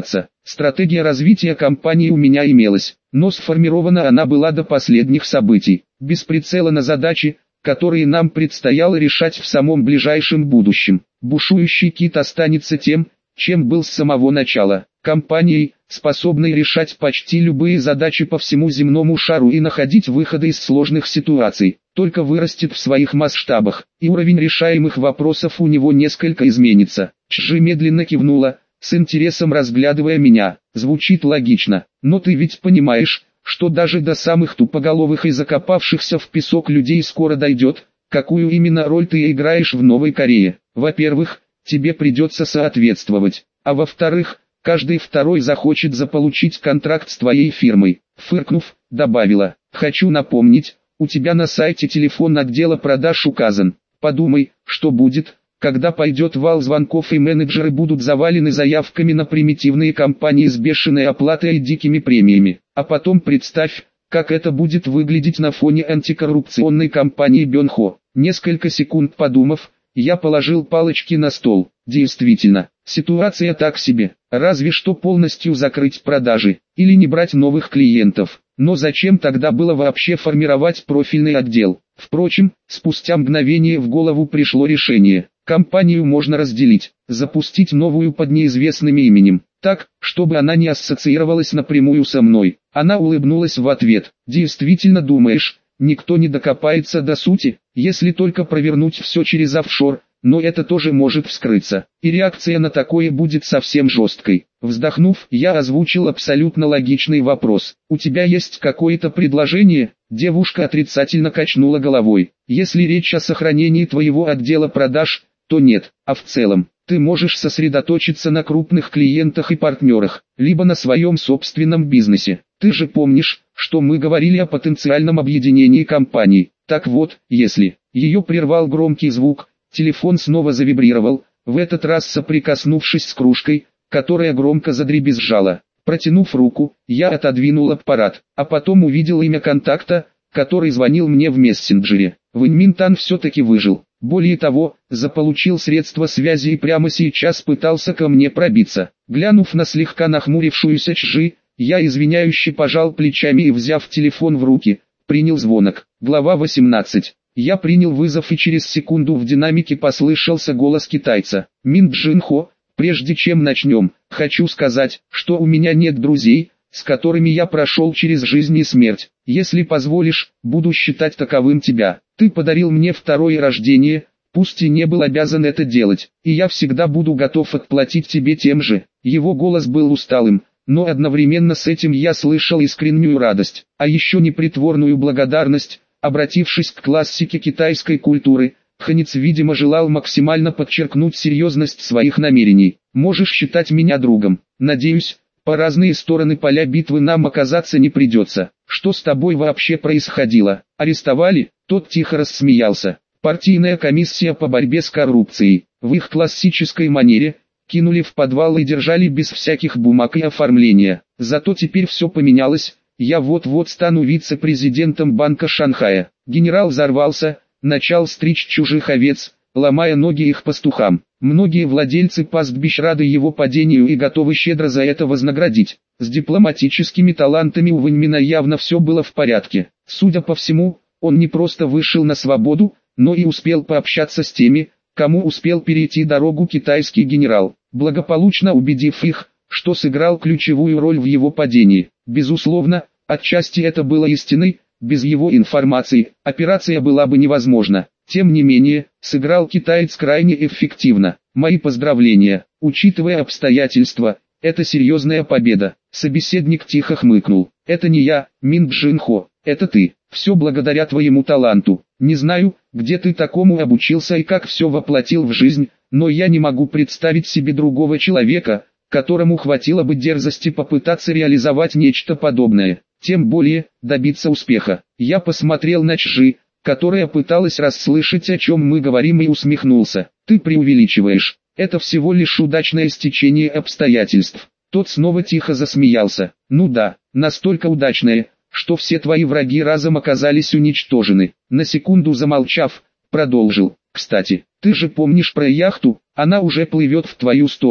Стратегия развития компании у меня имелась, но сформирована она была до последних событий, без прицела на задачи, которые нам предстояло решать в самом ближайшем будущем. Бушующий кит останется тем, чем был с самого начала, компанией, способной решать почти любые задачи по всему земному шару и находить выходы из сложных ситуаций, только вырастет в своих масштабах, и уровень решаемых вопросов у него несколько изменится. Чжи медленно кивнула, с интересом разглядывая меня. Звучит логично, но ты ведь понимаешь, что даже до самых тупоголовых и закопавшихся в песок людей скоро дойдет, какую именно роль ты играешь в Новой Корее. Во-первых, тебе придется соответствовать, а во-вторых, каждый второй захочет заполучить контракт с твоей фирмой. Фыркнув, добавила: хочу напомнить, у тебя на сайте телефон отдела продаж указан. Подумай, что будет, когда пойдет вал звонков и менеджеры будут завалены заявками на примитивные компании с бешеной оплатой и дикими премиями. А потом представь, как это будет выглядеть на фоне антикоррупционной компании Бёнхо. Несколько секунд подумав, я положил палочки на стол. Действительно, ситуация так себе, разве что полностью закрыть продажи, или не брать новых клиентов. Но зачем тогда было вообще формировать профильный отдел? Впрочем, спустя мгновение в голову пришло решение. Компанию можно разделить, запустить новую под неизвестным именем, так, чтобы она не ассоциировалась напрямую со мной. Она улыбнулась в ответ. Действительно думаешь, никто не докопается до сути, если только провернуть все через офшор, но это тоже может вскрыться, и реакция на такое будет совсем жесткой. Вздохнув, я озвучил абсолютно логичный вопрос. У тебя есть какое-то предложение? Девушка отрицательно качнула головой. Если речь о сохранении твоего отдела продаж, то нет, а в целом, ты можешь сосредоточиться на крупных клиентах и партнерах, либо на своем собственном бизнесе. Ты же помнишь, что мы говорили о потенциальном объединении компаний. Так вот, если... Ее прервал громкий звук, телефон снова завибрировал, в этот раз соприкоснувшись с кружкой, которая громко задребезжала. Протянув руку, я отодвинул аппарат, а потом увидел имя контакта, который звонил мне в мессенджере. Вэнь Минтан все-таки выжил. Более того, заполучил средства связи и прямо сейчас пытался ко мне пробиться. Глянув на слегка нахмурившуюся Чжи, я извиняюще пожал плечами и, взяв телефон в руки, принял звонок. Глава восемнадцать. Я принял вызов, и через секунду в динамике послышался голос китайца. Мин Джинхо, прежде чем начнем, хочу сказать, что у меня нет друзей, с которыми я прошел через жизнь и смерть. Если позволишь, буду считать таковым тебя. Ты подарил мне второе рождение, пусть и не был обязан это делать, и я всегда буду готов отплатить тебе тем же. Его голос был усталым, но одновременно с этим я слышал искреннюю радость, а еще непритворную благодарность. Обратившись к классике китайской культуры, Ханец, видимо, желал максимально подчеркнуть серьезность своих намерений. Можешь считать меня другом. Надеюсь, по разные стороны поля битвы нам оказаться не придется. Что с тобой вообще происходило? Арестовали? Тот тихо рассмеялся. Партийная комиссия по борьбе с коррупцией. В их классической манере кинули в подвал и держали без всяких бумаг и оформления. Зато теперь все поменялось. Я вот-вот стану вице-президентом Банка Шанхая. Генерал взорвался, начал стричь чужих овец, ломая ноги их пастухам. Многие владельцы пастбищ рады его падению и готовы щедро за это вознаградить. С дипломатическими талантами у Вэньмина явно все было в порядке. Судя по всему, он не просто вышел на свободу, но и успел пообщаться с теми, кому успел перейти дорогу китайский генерал, благополучно убедив их, что сыграл ключевую роль в его падении. Безусловно, отчасти это было истиной, без его информации операция была бы невозможна. Тем не менее, сыграл китаец крайне эффективно. Мои поздравления, учитывая обстоятельства, это серьезная победа. Собеседник тихо хмыкнул. Это не я, Мин Джинхо, это ты. Все благодаря твоему таланту. Не знаю, где ты такому обучился и как все воплотил в жизнь, но я не могу представить себе другого человека, которому хватило бы дерзости попытаться реализовать нечто подобное, тем более, добиться успеха. Я посмотрел на Чжи, которая пыталась расслышать, о чем мы говорим, и усмехнулся. Ты преувеличиваешь, это всего лишь удачное стечение обстоятельств. Тот снова тихо засмеялся. Ну да, настолько удачное, что все твои враги разом оказались уничтожены. На секунду замолчав, продолжил. Кстати, ты же помнишь про яхту, она уже плывет в твою сторону.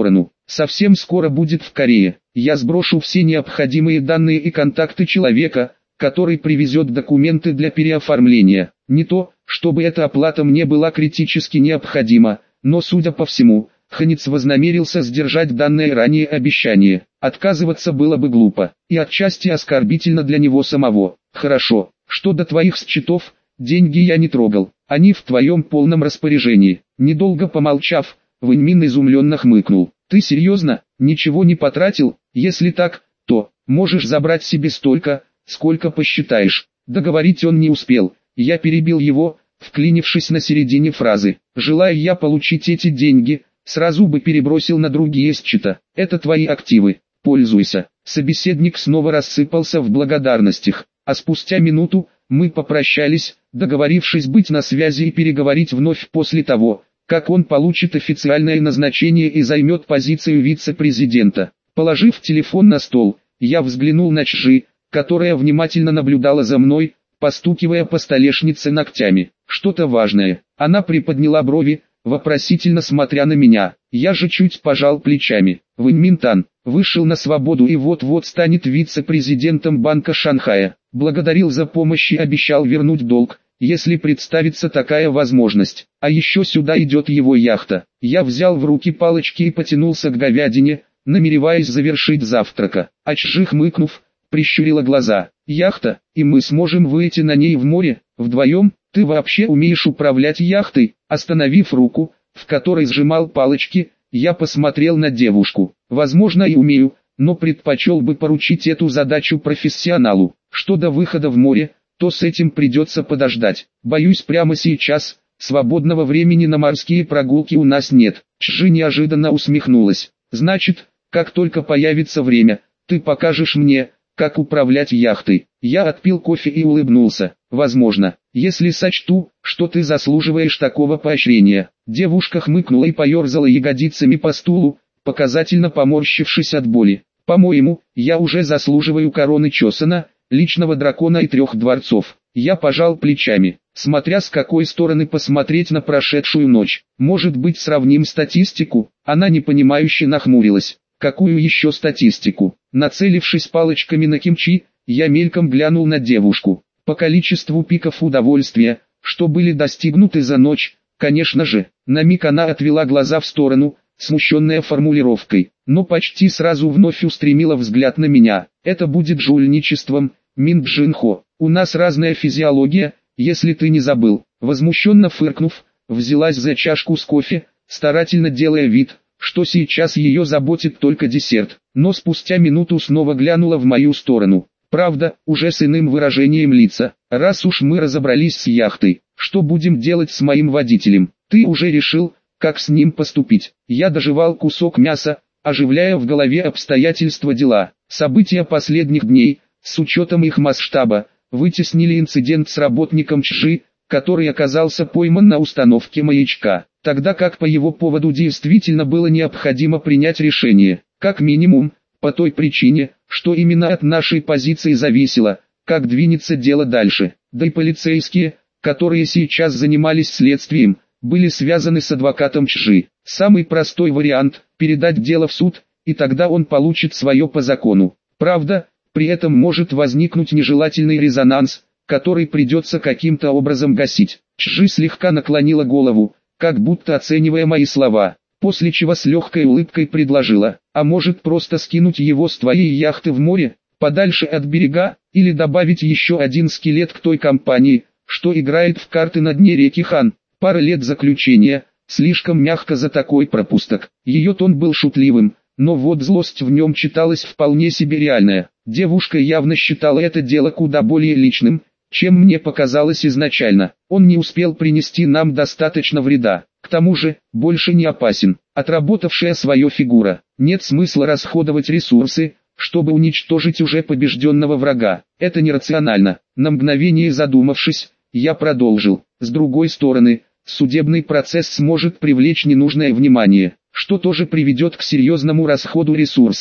совсем скоро будет в Корее. Я сброшу все необходимые данные и контакты человека, который привезет документы для переоформления. Не то, чтобы эта оплата мне была критически необходима, но судя по всему, Ханец вознамерился сдержать данное ранее обещание. Отказываться было бы глупо, и отчасти оскорбительно для него самого. Хорошо, что до твоих счетов, деньги я не трогал, они в твоем полном распоряжении. Недолго помолчав, Вэньмин изумленно хмыкнул. Ты серьезно, ничего не потратил? Если так, то, можешь забрать себе столько, сколько посчитаешь. Договорить он не успел, я перебил его, вклинившись на середине фразы. Желая я получить эти деньги, сразу бы перебросил на другие счета. Это твои активы, пользуйся. Собеседник снова рассыпался в благодарностях, а спустя минуту, мы попрощались, договорившись быть на связи и переговорить вновь после того, как он получит официальное назначение и займет позицию вице-президента. Положив телефон на стол, я взглянул на Чжи, которая внимательно наблюдала за мной, постукивая по столешнице ногтями. Что-то важное. Она приподняла брови, вопросительно смотря на меня. Я же чуть пожал плечами. Вэньмин Тан вышел на свободу и вот-вот станет вице-президентом Банка Шанхая. Благодарил за помощь и обещал вернуть долг, если представится такая возможность. А еще сюда идет его яхта. Я взял в руки палочки и потянулся к говядине, намереваясь завершить завтрака. А Чжи, хмыкнув, прищурила глаза. Яхта, и мы сможем выйти на ней в море, вдвоем? Ты вообще умеешь управлять яхтой? Остановив руку, в которой сжимал палочки, я посмотрел на девушку. Возможно и умею, но предпочел бы поручить эту задачу профессионалу. Что до выхода в море, то с этим придется подождать. Боюсь, прямо сейчас, свободного времени на морские прогулки у нас нет. Чжи неожиданно усмехнулась. Значит, как только появится время, ты покажешь мне, как управлять яхтой. Я отпил кофе и улыбнулся. Возможно, если сочту, что ты заслуживаешь такого поощрения. Девушка хмыкнула и поерзала ягодицами по стулу, показательно поморщившись от боли. По-моему, я уже заслуживаю короны Чосана, личного дракона и трех дворцов. Я пожал плечами, смотря с какой стороны посмотреть на прошедшую ночь. Может быть, сравним статистику? Она непонимающе нахмурилась. Какую еще статистику? Нацелившись палочками на кимчи, я мельком глянул на девушку. По количеству пиков удовольствия, что были достигнуты за ночь, конечно же. На миг она отвела глаза в сторону, смущенная формулировкой, но почти сразу вновь устремила взгляд на меня. Это будет жульничеством, Мин Джинхо. У нас разная физиология, если ты не забыл. Возмущенно фыркнув, взялась за чашку с кофе, старательно делая вид, что сейчас ее заботит только десерт, но спустя минуту снова глянула в мою сторону. Правда, уже с иным выражением лица. Раз уж мы разобрались с яхтой, что будем делать с моим водителем? Ты уже решил, как с ним поступить? Я дожевал кусок мяса, оживляя в голове обстоятельства дела. События последних дней, с учетом их масштаба, вытеснили инцидент с работником Чжи, который оказался пойман на установке маячка. Тогда как по его поводу действительно было необходимо принять решение, как минимум, по той причине, что именно от нашей позиции зависело, как двинется дело дальше. Да и полицейские, которые сейчас занимались следствием, были связаны с адвокатом Чжи. Самый простой вариант – передать дело в суд, и тогда он получит свое по закону. Правда, при этом может возникнуть нежелательный резонанс, который придется каким-то образом гасить. Чжи слегка наклонила голову, как будто оценивая мои слова, после чего с легкой улыбкой предложила: а может просто скинуть его с твоей яхты в море, подальше от берега, или добавить еще один скелет к той компании, что играет в карты на дне реки Хан. Пара лет заключения, слишком мягко за такой пропусток. Ее тон был шутливым, но вот злость в нем читалась вполне себе реальная. Девушка явно считала это дело куда более личным, чем мне показалось изначально. Он не успел принести нам достаточно вреда. К тому же, больше не опасен. Отработавшая свое фигура. Нет смысла расходовать ресурсы, чтобы уничтожить уже побежденного врага. Это нерационально. На мгновение задумавшись, я продолжил. С другой стороны, судебный процесс сможет привлечь ненужное внимание, что тоже приведет к серьезному расходу ресурсов.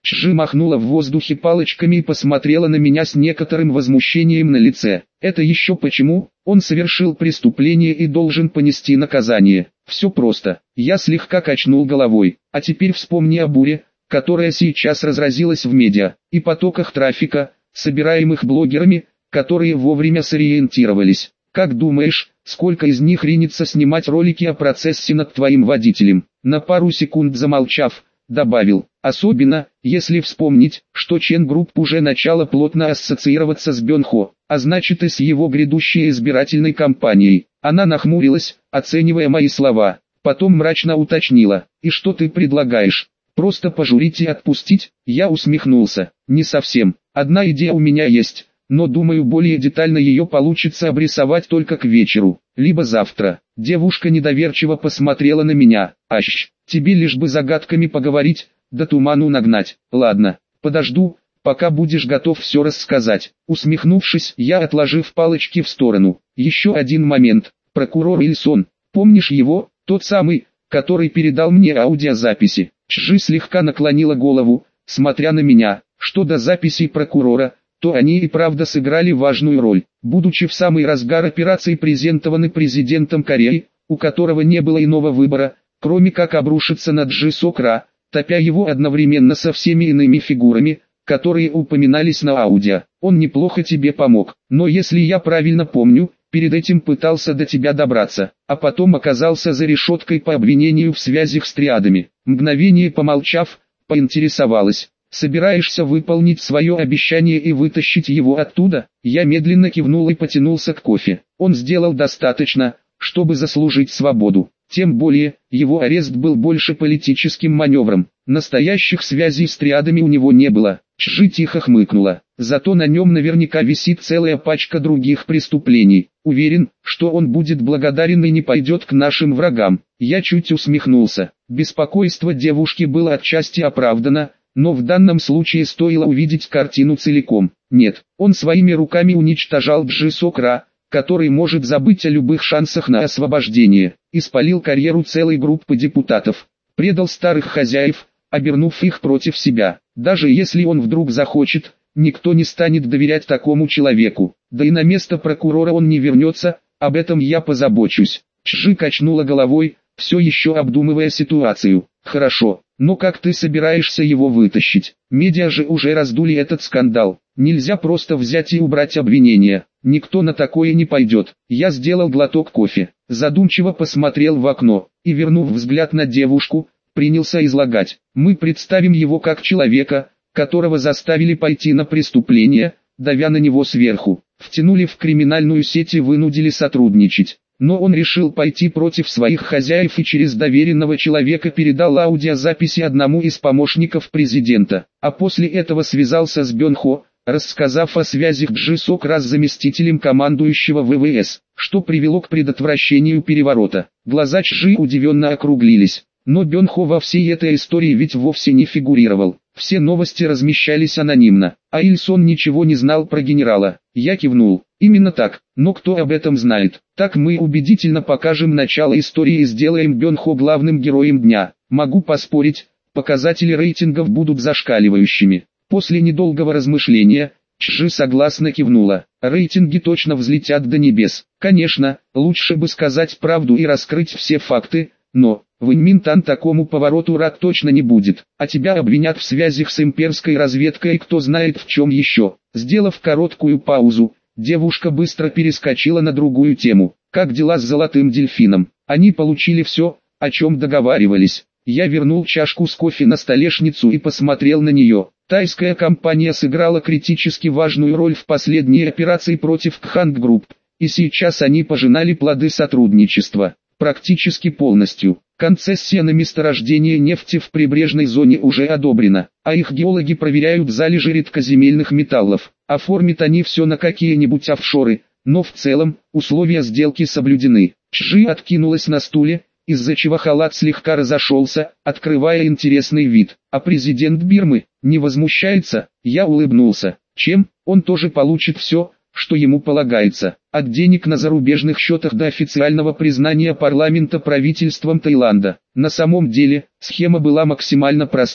Чжи махнула в воздухе палочками и посмотрела на меня с некоторым возмущением на лице. Это еще почему? Он совершил преступление и должен понести наказание. Все просто. Я слегка качнул головой. А теперь вспомни о буре, которая сейчас разразилась в медиа, и потоках трафика, собираемых блогерами, которые вовремя сориентировались. Как думаешь, сколько из них ринется снимать ролики о процессе над твоим водителем? На пару секунд замолчав, добавил, особенно, если вспомнить, что Чен Групп уже начала плотно ассоциироваться с Бёнхо, а значит и с его грядущей избирательной кампанией. Она нахмурилась, оценивая мои слова, потом мрачно уточнила, и что ты предлагаешь? Просто пожурить и отпустить? Я усмехнулся, не совсем, одна идея у меня есть, но думаю более детально ее получится обрисовать только к вечеру, либо завтра. Девушка недоверчиво посмотрела на меня. Ащ, тебе лишь бы загадками поговорить, да туману нагнать. Ладно, подожду, пока будешь готов все рассказать. Усмехнувшись, я отложив палочки в сторону. Еще один момент. Прокурор Ильсон, помнишь его, тот самый, который передал мне аудиозаписи? Чжи слегка наклонила голову, смотря на меня. Что до записей прокурора, то они и правда сыграли важную роль. Будучи в самый разгар операции презентованы президентом Кореи, у которого не было иного выбора, кроме как обрушиться на Джи Сок-ра, топя его одновременно со всеми иными фигурами, которые упоминались на аудио. Он неплохо тебе помог, но если я правильно помню, перед этим пытался до тебя добраться, а потом оказался за решеткой по обвинению в связях с триадами. Мгновение помолчав, поинтересовалась. Собираешься выполнить свое обещание и вытащить его оттуда? Я медленно кивнул и потянулся к кофе. Он сделал достаточно, чтобы заслужить свободу. Тем более, его арест был больше политическим маневром. Настоящих связей с триадами у него не было. Чжи тихо хмыкнула. Зато на нем наверняка висит целая пачка других преступлений. Уверен, что он будет благодарен и не пойдет к нашим врагам. Я чуть усмехнулся. Беспокойство девушки было отчасти оправдано, но в данном случае стоило увидеть картину целиком. Нет, он своими руками уничтожал Джи Сок-ра, который может забыть о любых шансах на освобождение, и спалил карьеру целой группы депутатов, предал старых хозяев, обернув их против себя. Даже если он вдруг захочет, никто не станет доверять такому человеку, да и на место прокурора он не вернется, об этом я позабочусь. Чжи качнула головой, все еще обдумывая ситуацию. Хорошо, но как ты собираешься его вытащить? Медиа же уже раздули этот скандал. Нельзя просто взять и убрать обвинения. Никто на такое не пойдет. Я сделал глоток кофе, задумчиво посмотрел в окно, и вернув взгляд на девушку, принялся излагать. Мы представим его как человека, которого заставили пойти на преступление, давя на него сверху, втянули в криминальную сеть и вынудили сотрудничать. Но он решил пойти против своих хозяев и через доверенного человека передал аудиозаписи одному из помощников президента, а после этого связался с Бёнхо, рассказав о связях Джи Сок-ра с заместителем командующего вэ вэ эс, что привело к предотвращению переворота. Глаза Чжи удивенно округлились, но Бёнхо во всей этой истории ведь вовсе не фигурировал. Все новости размещались анонимно, а Ильсон ничего не знал про генерала. Я кивнул. Именно так, но кто об этом знает? Так мы убедительно покажем начало истории и сделаем Бёнхо главным героем дня. Могу поспорить, показатели рейтингов будут зашкаливающими. После недолгого размышления, Чжи согласно кивнула. Рейтинги точно взлетят до небес. Конечно, лучше бы сказать правду и раскрыть все факты, но Вэньминтан такому повороту рад точно не будет, а тебя обвинят в связях с имперской разведкой и кто знает в чем еще. Сделав короткую паузу, девушка быстро перескочила на другую тему. Как дела с золотым дельфином? Они получили все, о чем договаривались. Я вернул чашку с кофе на столешницу и посмотрел на нее. Тайская компания сыграла критически важную роль в последней операции против Кханг Групп, и сейчас они пожинали плоды сотрудничества. Практически полностью. Концессия на месторождение нефти в прибрежной зоне уже одобрена, а их геологи проверяют залежи редкоземельных металлов. Оформят они все на какие-нибудь офшоры, но в целом, условия сделки соблюдены. Чжи откинулась на стуле, из-за чего халат слегка разошелся, открывая интересный вид. А президент Бирмы не возмущается? Я улыбнулся. Чем? Он тоже получит все, что ему полагается, от денег на зарубежных счетах до официального признания парламента правительством Таиланда. На самом деле, схема была максимально простой.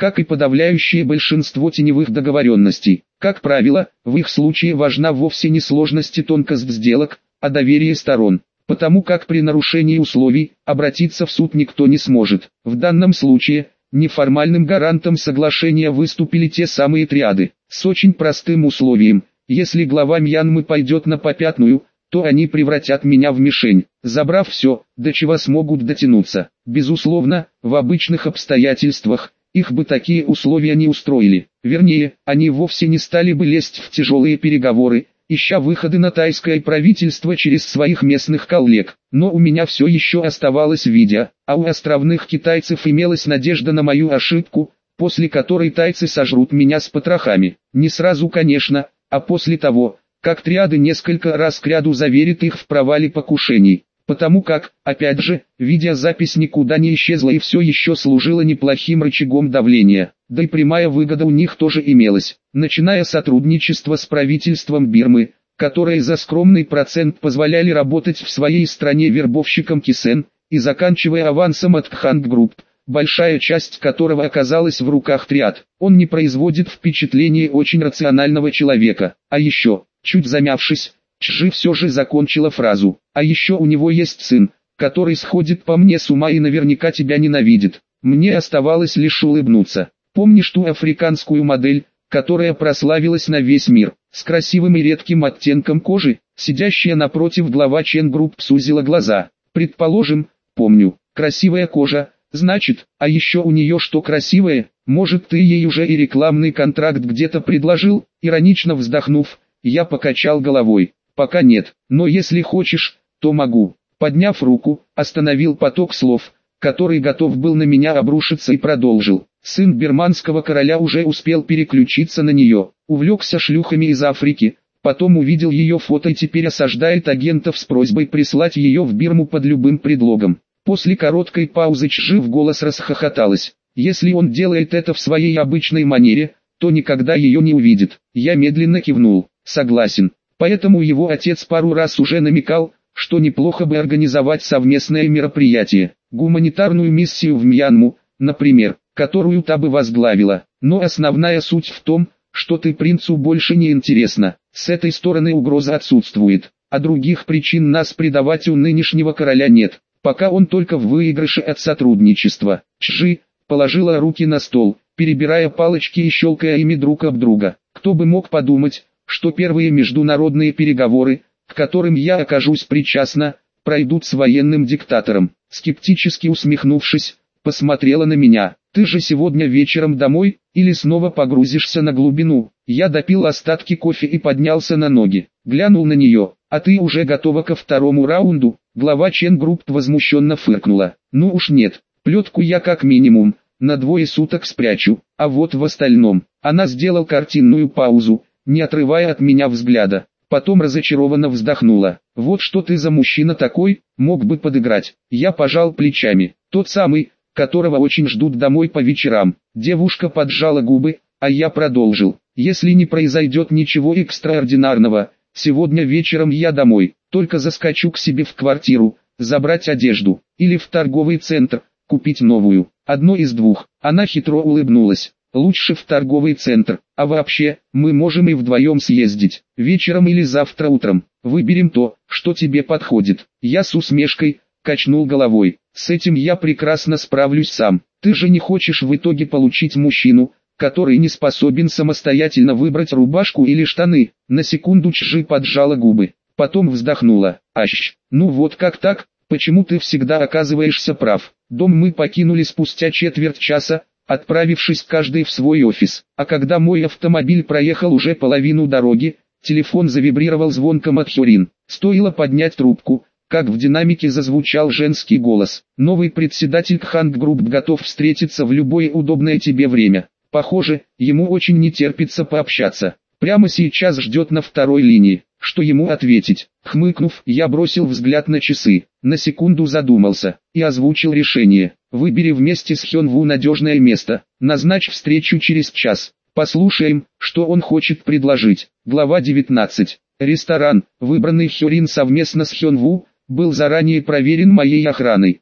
как и подавляющее большинство теневых договоренностей. Как правило, в их случае важна вовсе не сложность и тонкость сделок, а доверие сторон. Потому как при нарушении условий, обратиться в суд никто не сможет. В данном случае, неформальным гарантом соглашения выступили те самые триады, с очень простым условием: если глава Мьянмы пойдет на попятную, то они превратят меня в мишень, забрав все, до чего смогут дотянуться. Безусловно, в обычных обстоятельствах, их бы такие условия не устроили. Вернее, они вовсе не стали бы лезть в тяжелые переговоры, ища выходы на тайское правительство через своих местных коллег. Но у меня все еще оставалось видео, а у островных китайцев имелась надежда на мою ошибку, после которой тайцы сожрут меня с потрохами. Не сразу, конечно, а после того, как триады несколько раз кряду заверит их в провале покушений. Потому как, опять же, видеозапись никуда не исчезла и все еще служила неплохим рычагом давления. Да и прямая выгода у них тоже имелась, начиная сотрудничество с правительством Бирмы, которые за скромный процент позволяли работать в своей стране вербовщикам Кисен, и заканчивая авансом от Кханг Групп, большая часть которого оказалась в руках триад. Он не производит впечатления очень рационального человека. А еще, чуть замявшись, Чжи все же закончила фразу: «А еще у него есть сын, который сходит по мне с ума и наверняка тебя ненавидит». Мне оставалось лишь улыбнуться. Помнишь ту африканскую модель, которая прославилась на весь мир, с красивым и редким оттенком кожи? Сидящая напротив глава Чен Групп сузила глаза. Предположим, помню. Красивая кожа, значит, а еще у нее что красивое? Может, ты ей уже и рекламный контракт где-то предложил? Иронично вздохнув, я покачал головой. Пока нет, но если хочешь, то могу. Подняв руку, остановил поток слов, который готов был на меня обрушиться, и продолжил. Сын бирманского короля уже успел переключиться на нее, увлекся шлюхами из Африки, потом увидел ее фото и теперь осаждает агентов с просьбой прислать ее в Бирму под любым предлогом. После короткой паузы Чжи в голос расхохоталась. Если он делает это в своей обычной манере, то никогда ее не увидит. Я медленно кивнул. Согласен. Поэтому его отец пару раз уже намекал, что неплохо бы организовать совместное мероприятие, гуманитарную миссию в Мьянму, например, которую та бы возглавила. Но основная суть в том, что ты принцу больше не интересна. С этой стороны угроза отсутствует, а других причин нас предавать у нынешнего короля нет. Пока он только в выигрыше от сотрудничества. Чжи положила руки на стол, перебирая палочки и щелкая ими друг об друга. Кто бы мог подумать, что первые международные переговоры, к которым я окажусь причастна, пройдут с военным диктатором. Скептически усмехнувшись, посмотрела на меня. Ты же сегодня вечером домой, или снова погрузишься на глубину? Я допил остатки кофе и поднялся на ноги. Глянул на нее. А ты уже готова ко второму раунду? Глава Чен Групп возмущенно фыркнула. Ну уж нет, плетку я как минимум на двое суток спрячу, а вот в остальном. Она сделала картинную паузу, не отрывая от меня взгляда. Потом разочарованно вздохнула. Вот что ты за мужчина такой, мог бы подыграть. Я пожал плечами. Тот самый, которого очень ждут домой по вечерам. Девушка поджала губы, а я продолжил. Если не произойдет ничего экстраординарного, сегодня вечером я домой, только заскочу к себе в квартиру, забрать одежду, или в торговый центр, купить новую. Одно из двух. Она хитро улыбнулась. Лучше в торговый центр, а вообще, мы можем и вдвоем съездить, вечером или завтра утром. Выберем то, что тебе подходит. Я с усмешкой качнул головой. С этим я прекрасно справлюсь сам. Ты же не хочешь в итоге получить мужчину, который не способен самостоятельно выбрать рубашку или штаны. На секунду Чжи поджала губы, потом вздохнула. Ащ, ну вот как так, почему ты всегда оказываешься прав? Дом мы покинули спустя четверть часа, отправившись каждый в свой офис. А когда мой автомобиль проехал уже половину дороги, телефон завибрировал звонком от Хёрин. Стоило поднять трубку, как в динамике зазвучал женский голос. Новый председатель Кханг Групп готов встретиться в любое удобное тебе время. Похоже, ему очень не терпится пообщаться. Прямо сейчас ждет на второй линии. Что ему ответить? Хмыкнув, я бросил взгляд на часы. На секунду задумался и озвучил решение. Выбери вместе с Хёнву надежное место. Назначь встречу через час. Послушаем, что он хочет предложить. Глава девятнадцать. Ресторан, выбранный Хёрин совместно с Хёнву, был заранее проверен моей охраной.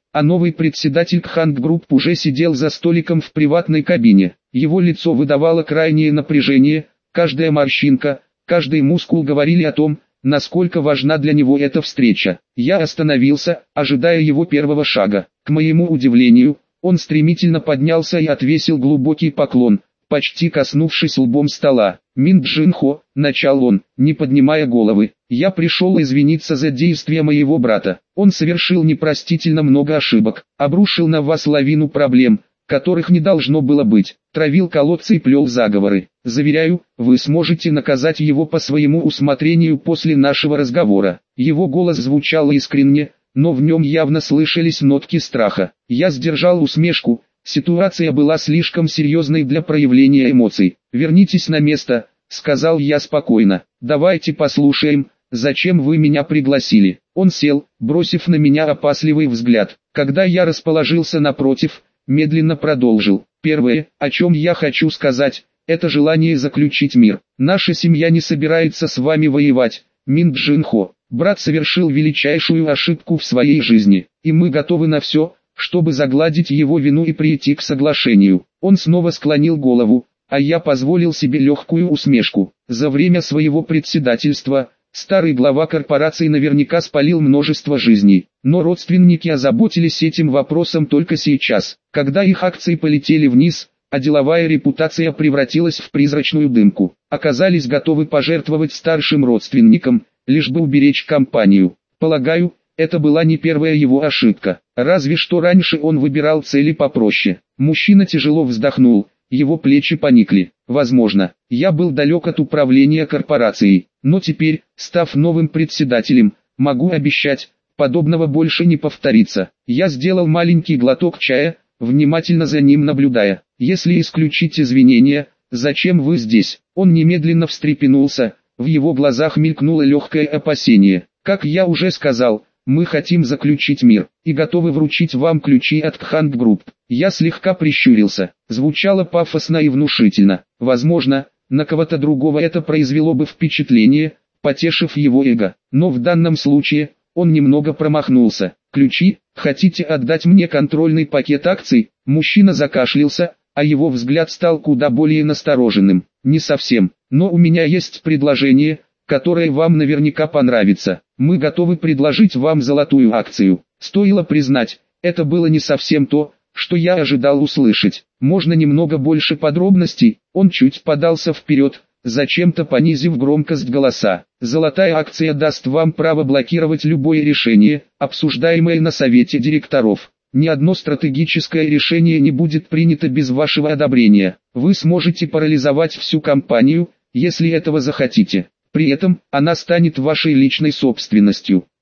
а новый председатель Кханг Групп уже сидел за столиком в приватной кабине. Его лицо выдавало крайнее напряжение, каждая морщинка, каждый мускул говорили о том, насколько важна для него эта встреча. Я остановился, ожидая его первого шага. К моему удивлению, он стремительно поднялся и отвесил глубокий поклон, почти коснувшись лбом стола. «Мин Джин Хо», — начал он, не поднимая головы, — «я пришел извиниться за действия моего брата. Он совершил непростительно много ошибок, обрушил на вас лавину проблем, которых не должно было быть, травил колодцы и плел заговоры. Заверяю, вы сможете наказать его по своему усмотрению после нашего разговора». Его голос звучал искренне, но в нем явно слышались нотки страха. Я сдержал усмешку. Ситуация была слишком серьезной для проявления эмоций. «Вернитесь на место», — сказал я спокойно. «Давайте послушаем, зачем вы меня пригласили». Он сел, бросив на меня опасливый взгляд. Когда я расположился напротив, медленно продолжил. «Первое, о чем я хочу сказать, это желание заключить мир. Наша семья не собирается с вами воевать, Мин Джин Хо. Брат совершил величайшую ошибку в своей жизни, и мы готовы на все, чтобы загладить его вину и прийти к соглашению». Он снова склонил голову, а я позволил себе легкую усмешку. За время своего председательства, старый глава корпорации наверняка спалил множество жизней, но родственники озаботились этим вопросом только сейчас, когда их акции полетели вниз, а деловая репутация превратилась в призрачную дымку. Оказались готовы пожертвовать старшим родственникам, лишь бы уберечь компанию. Полагаю, это была не первая его ошибка, разве что раньше он выбирал цели попроще. Мужчина тяжело вздохнул, его плечи поникли. Возможно, я был далек от управления корпорацией, но теперь, став новым председателем, могу обещать, подобного больше не повторится. Я сделал маленький глоток чая, внимательно за ним наблюдая. «Если исключить извинения, зачем вы здесь?» Он немедленно встрепенулся, в его глазах мелькнуло легкое опасение. «Как я уже сказал, мы хотим заключить мир, и готовы вручить вам ключи от Кханг Групп». Я слегка прищурился, звучало пафосно и внушительно. Возможно, на кого-то другого это произвело бы впечатление, потешив его эго, но в данном случае, он немного промахнулся. «Ключи? Хотите отдать мне контрольный пакет акций?» Мужчина закашлялся, а его взгляд стал куда более настороженным. «Не совсем, но у меня есть предложение, которое вам наверняка понравится. Мы готовы предложить вам золотую акцию». Стоило признать, это было не совсем то, что я ожидал услышать. «Можно немного больше подробностей?» Он чуть подался вперед, зачем-то понизив громкость голоса. «Золотая акция даст вам право блокировать любое решение, обсуждаемое на совете директоров. Ни одно стратегическое решение не будет принято без вашего одобрения. Вы сможете парализовать всю компанию, если этого захотите. При этом, она станет вашей личной собственностью.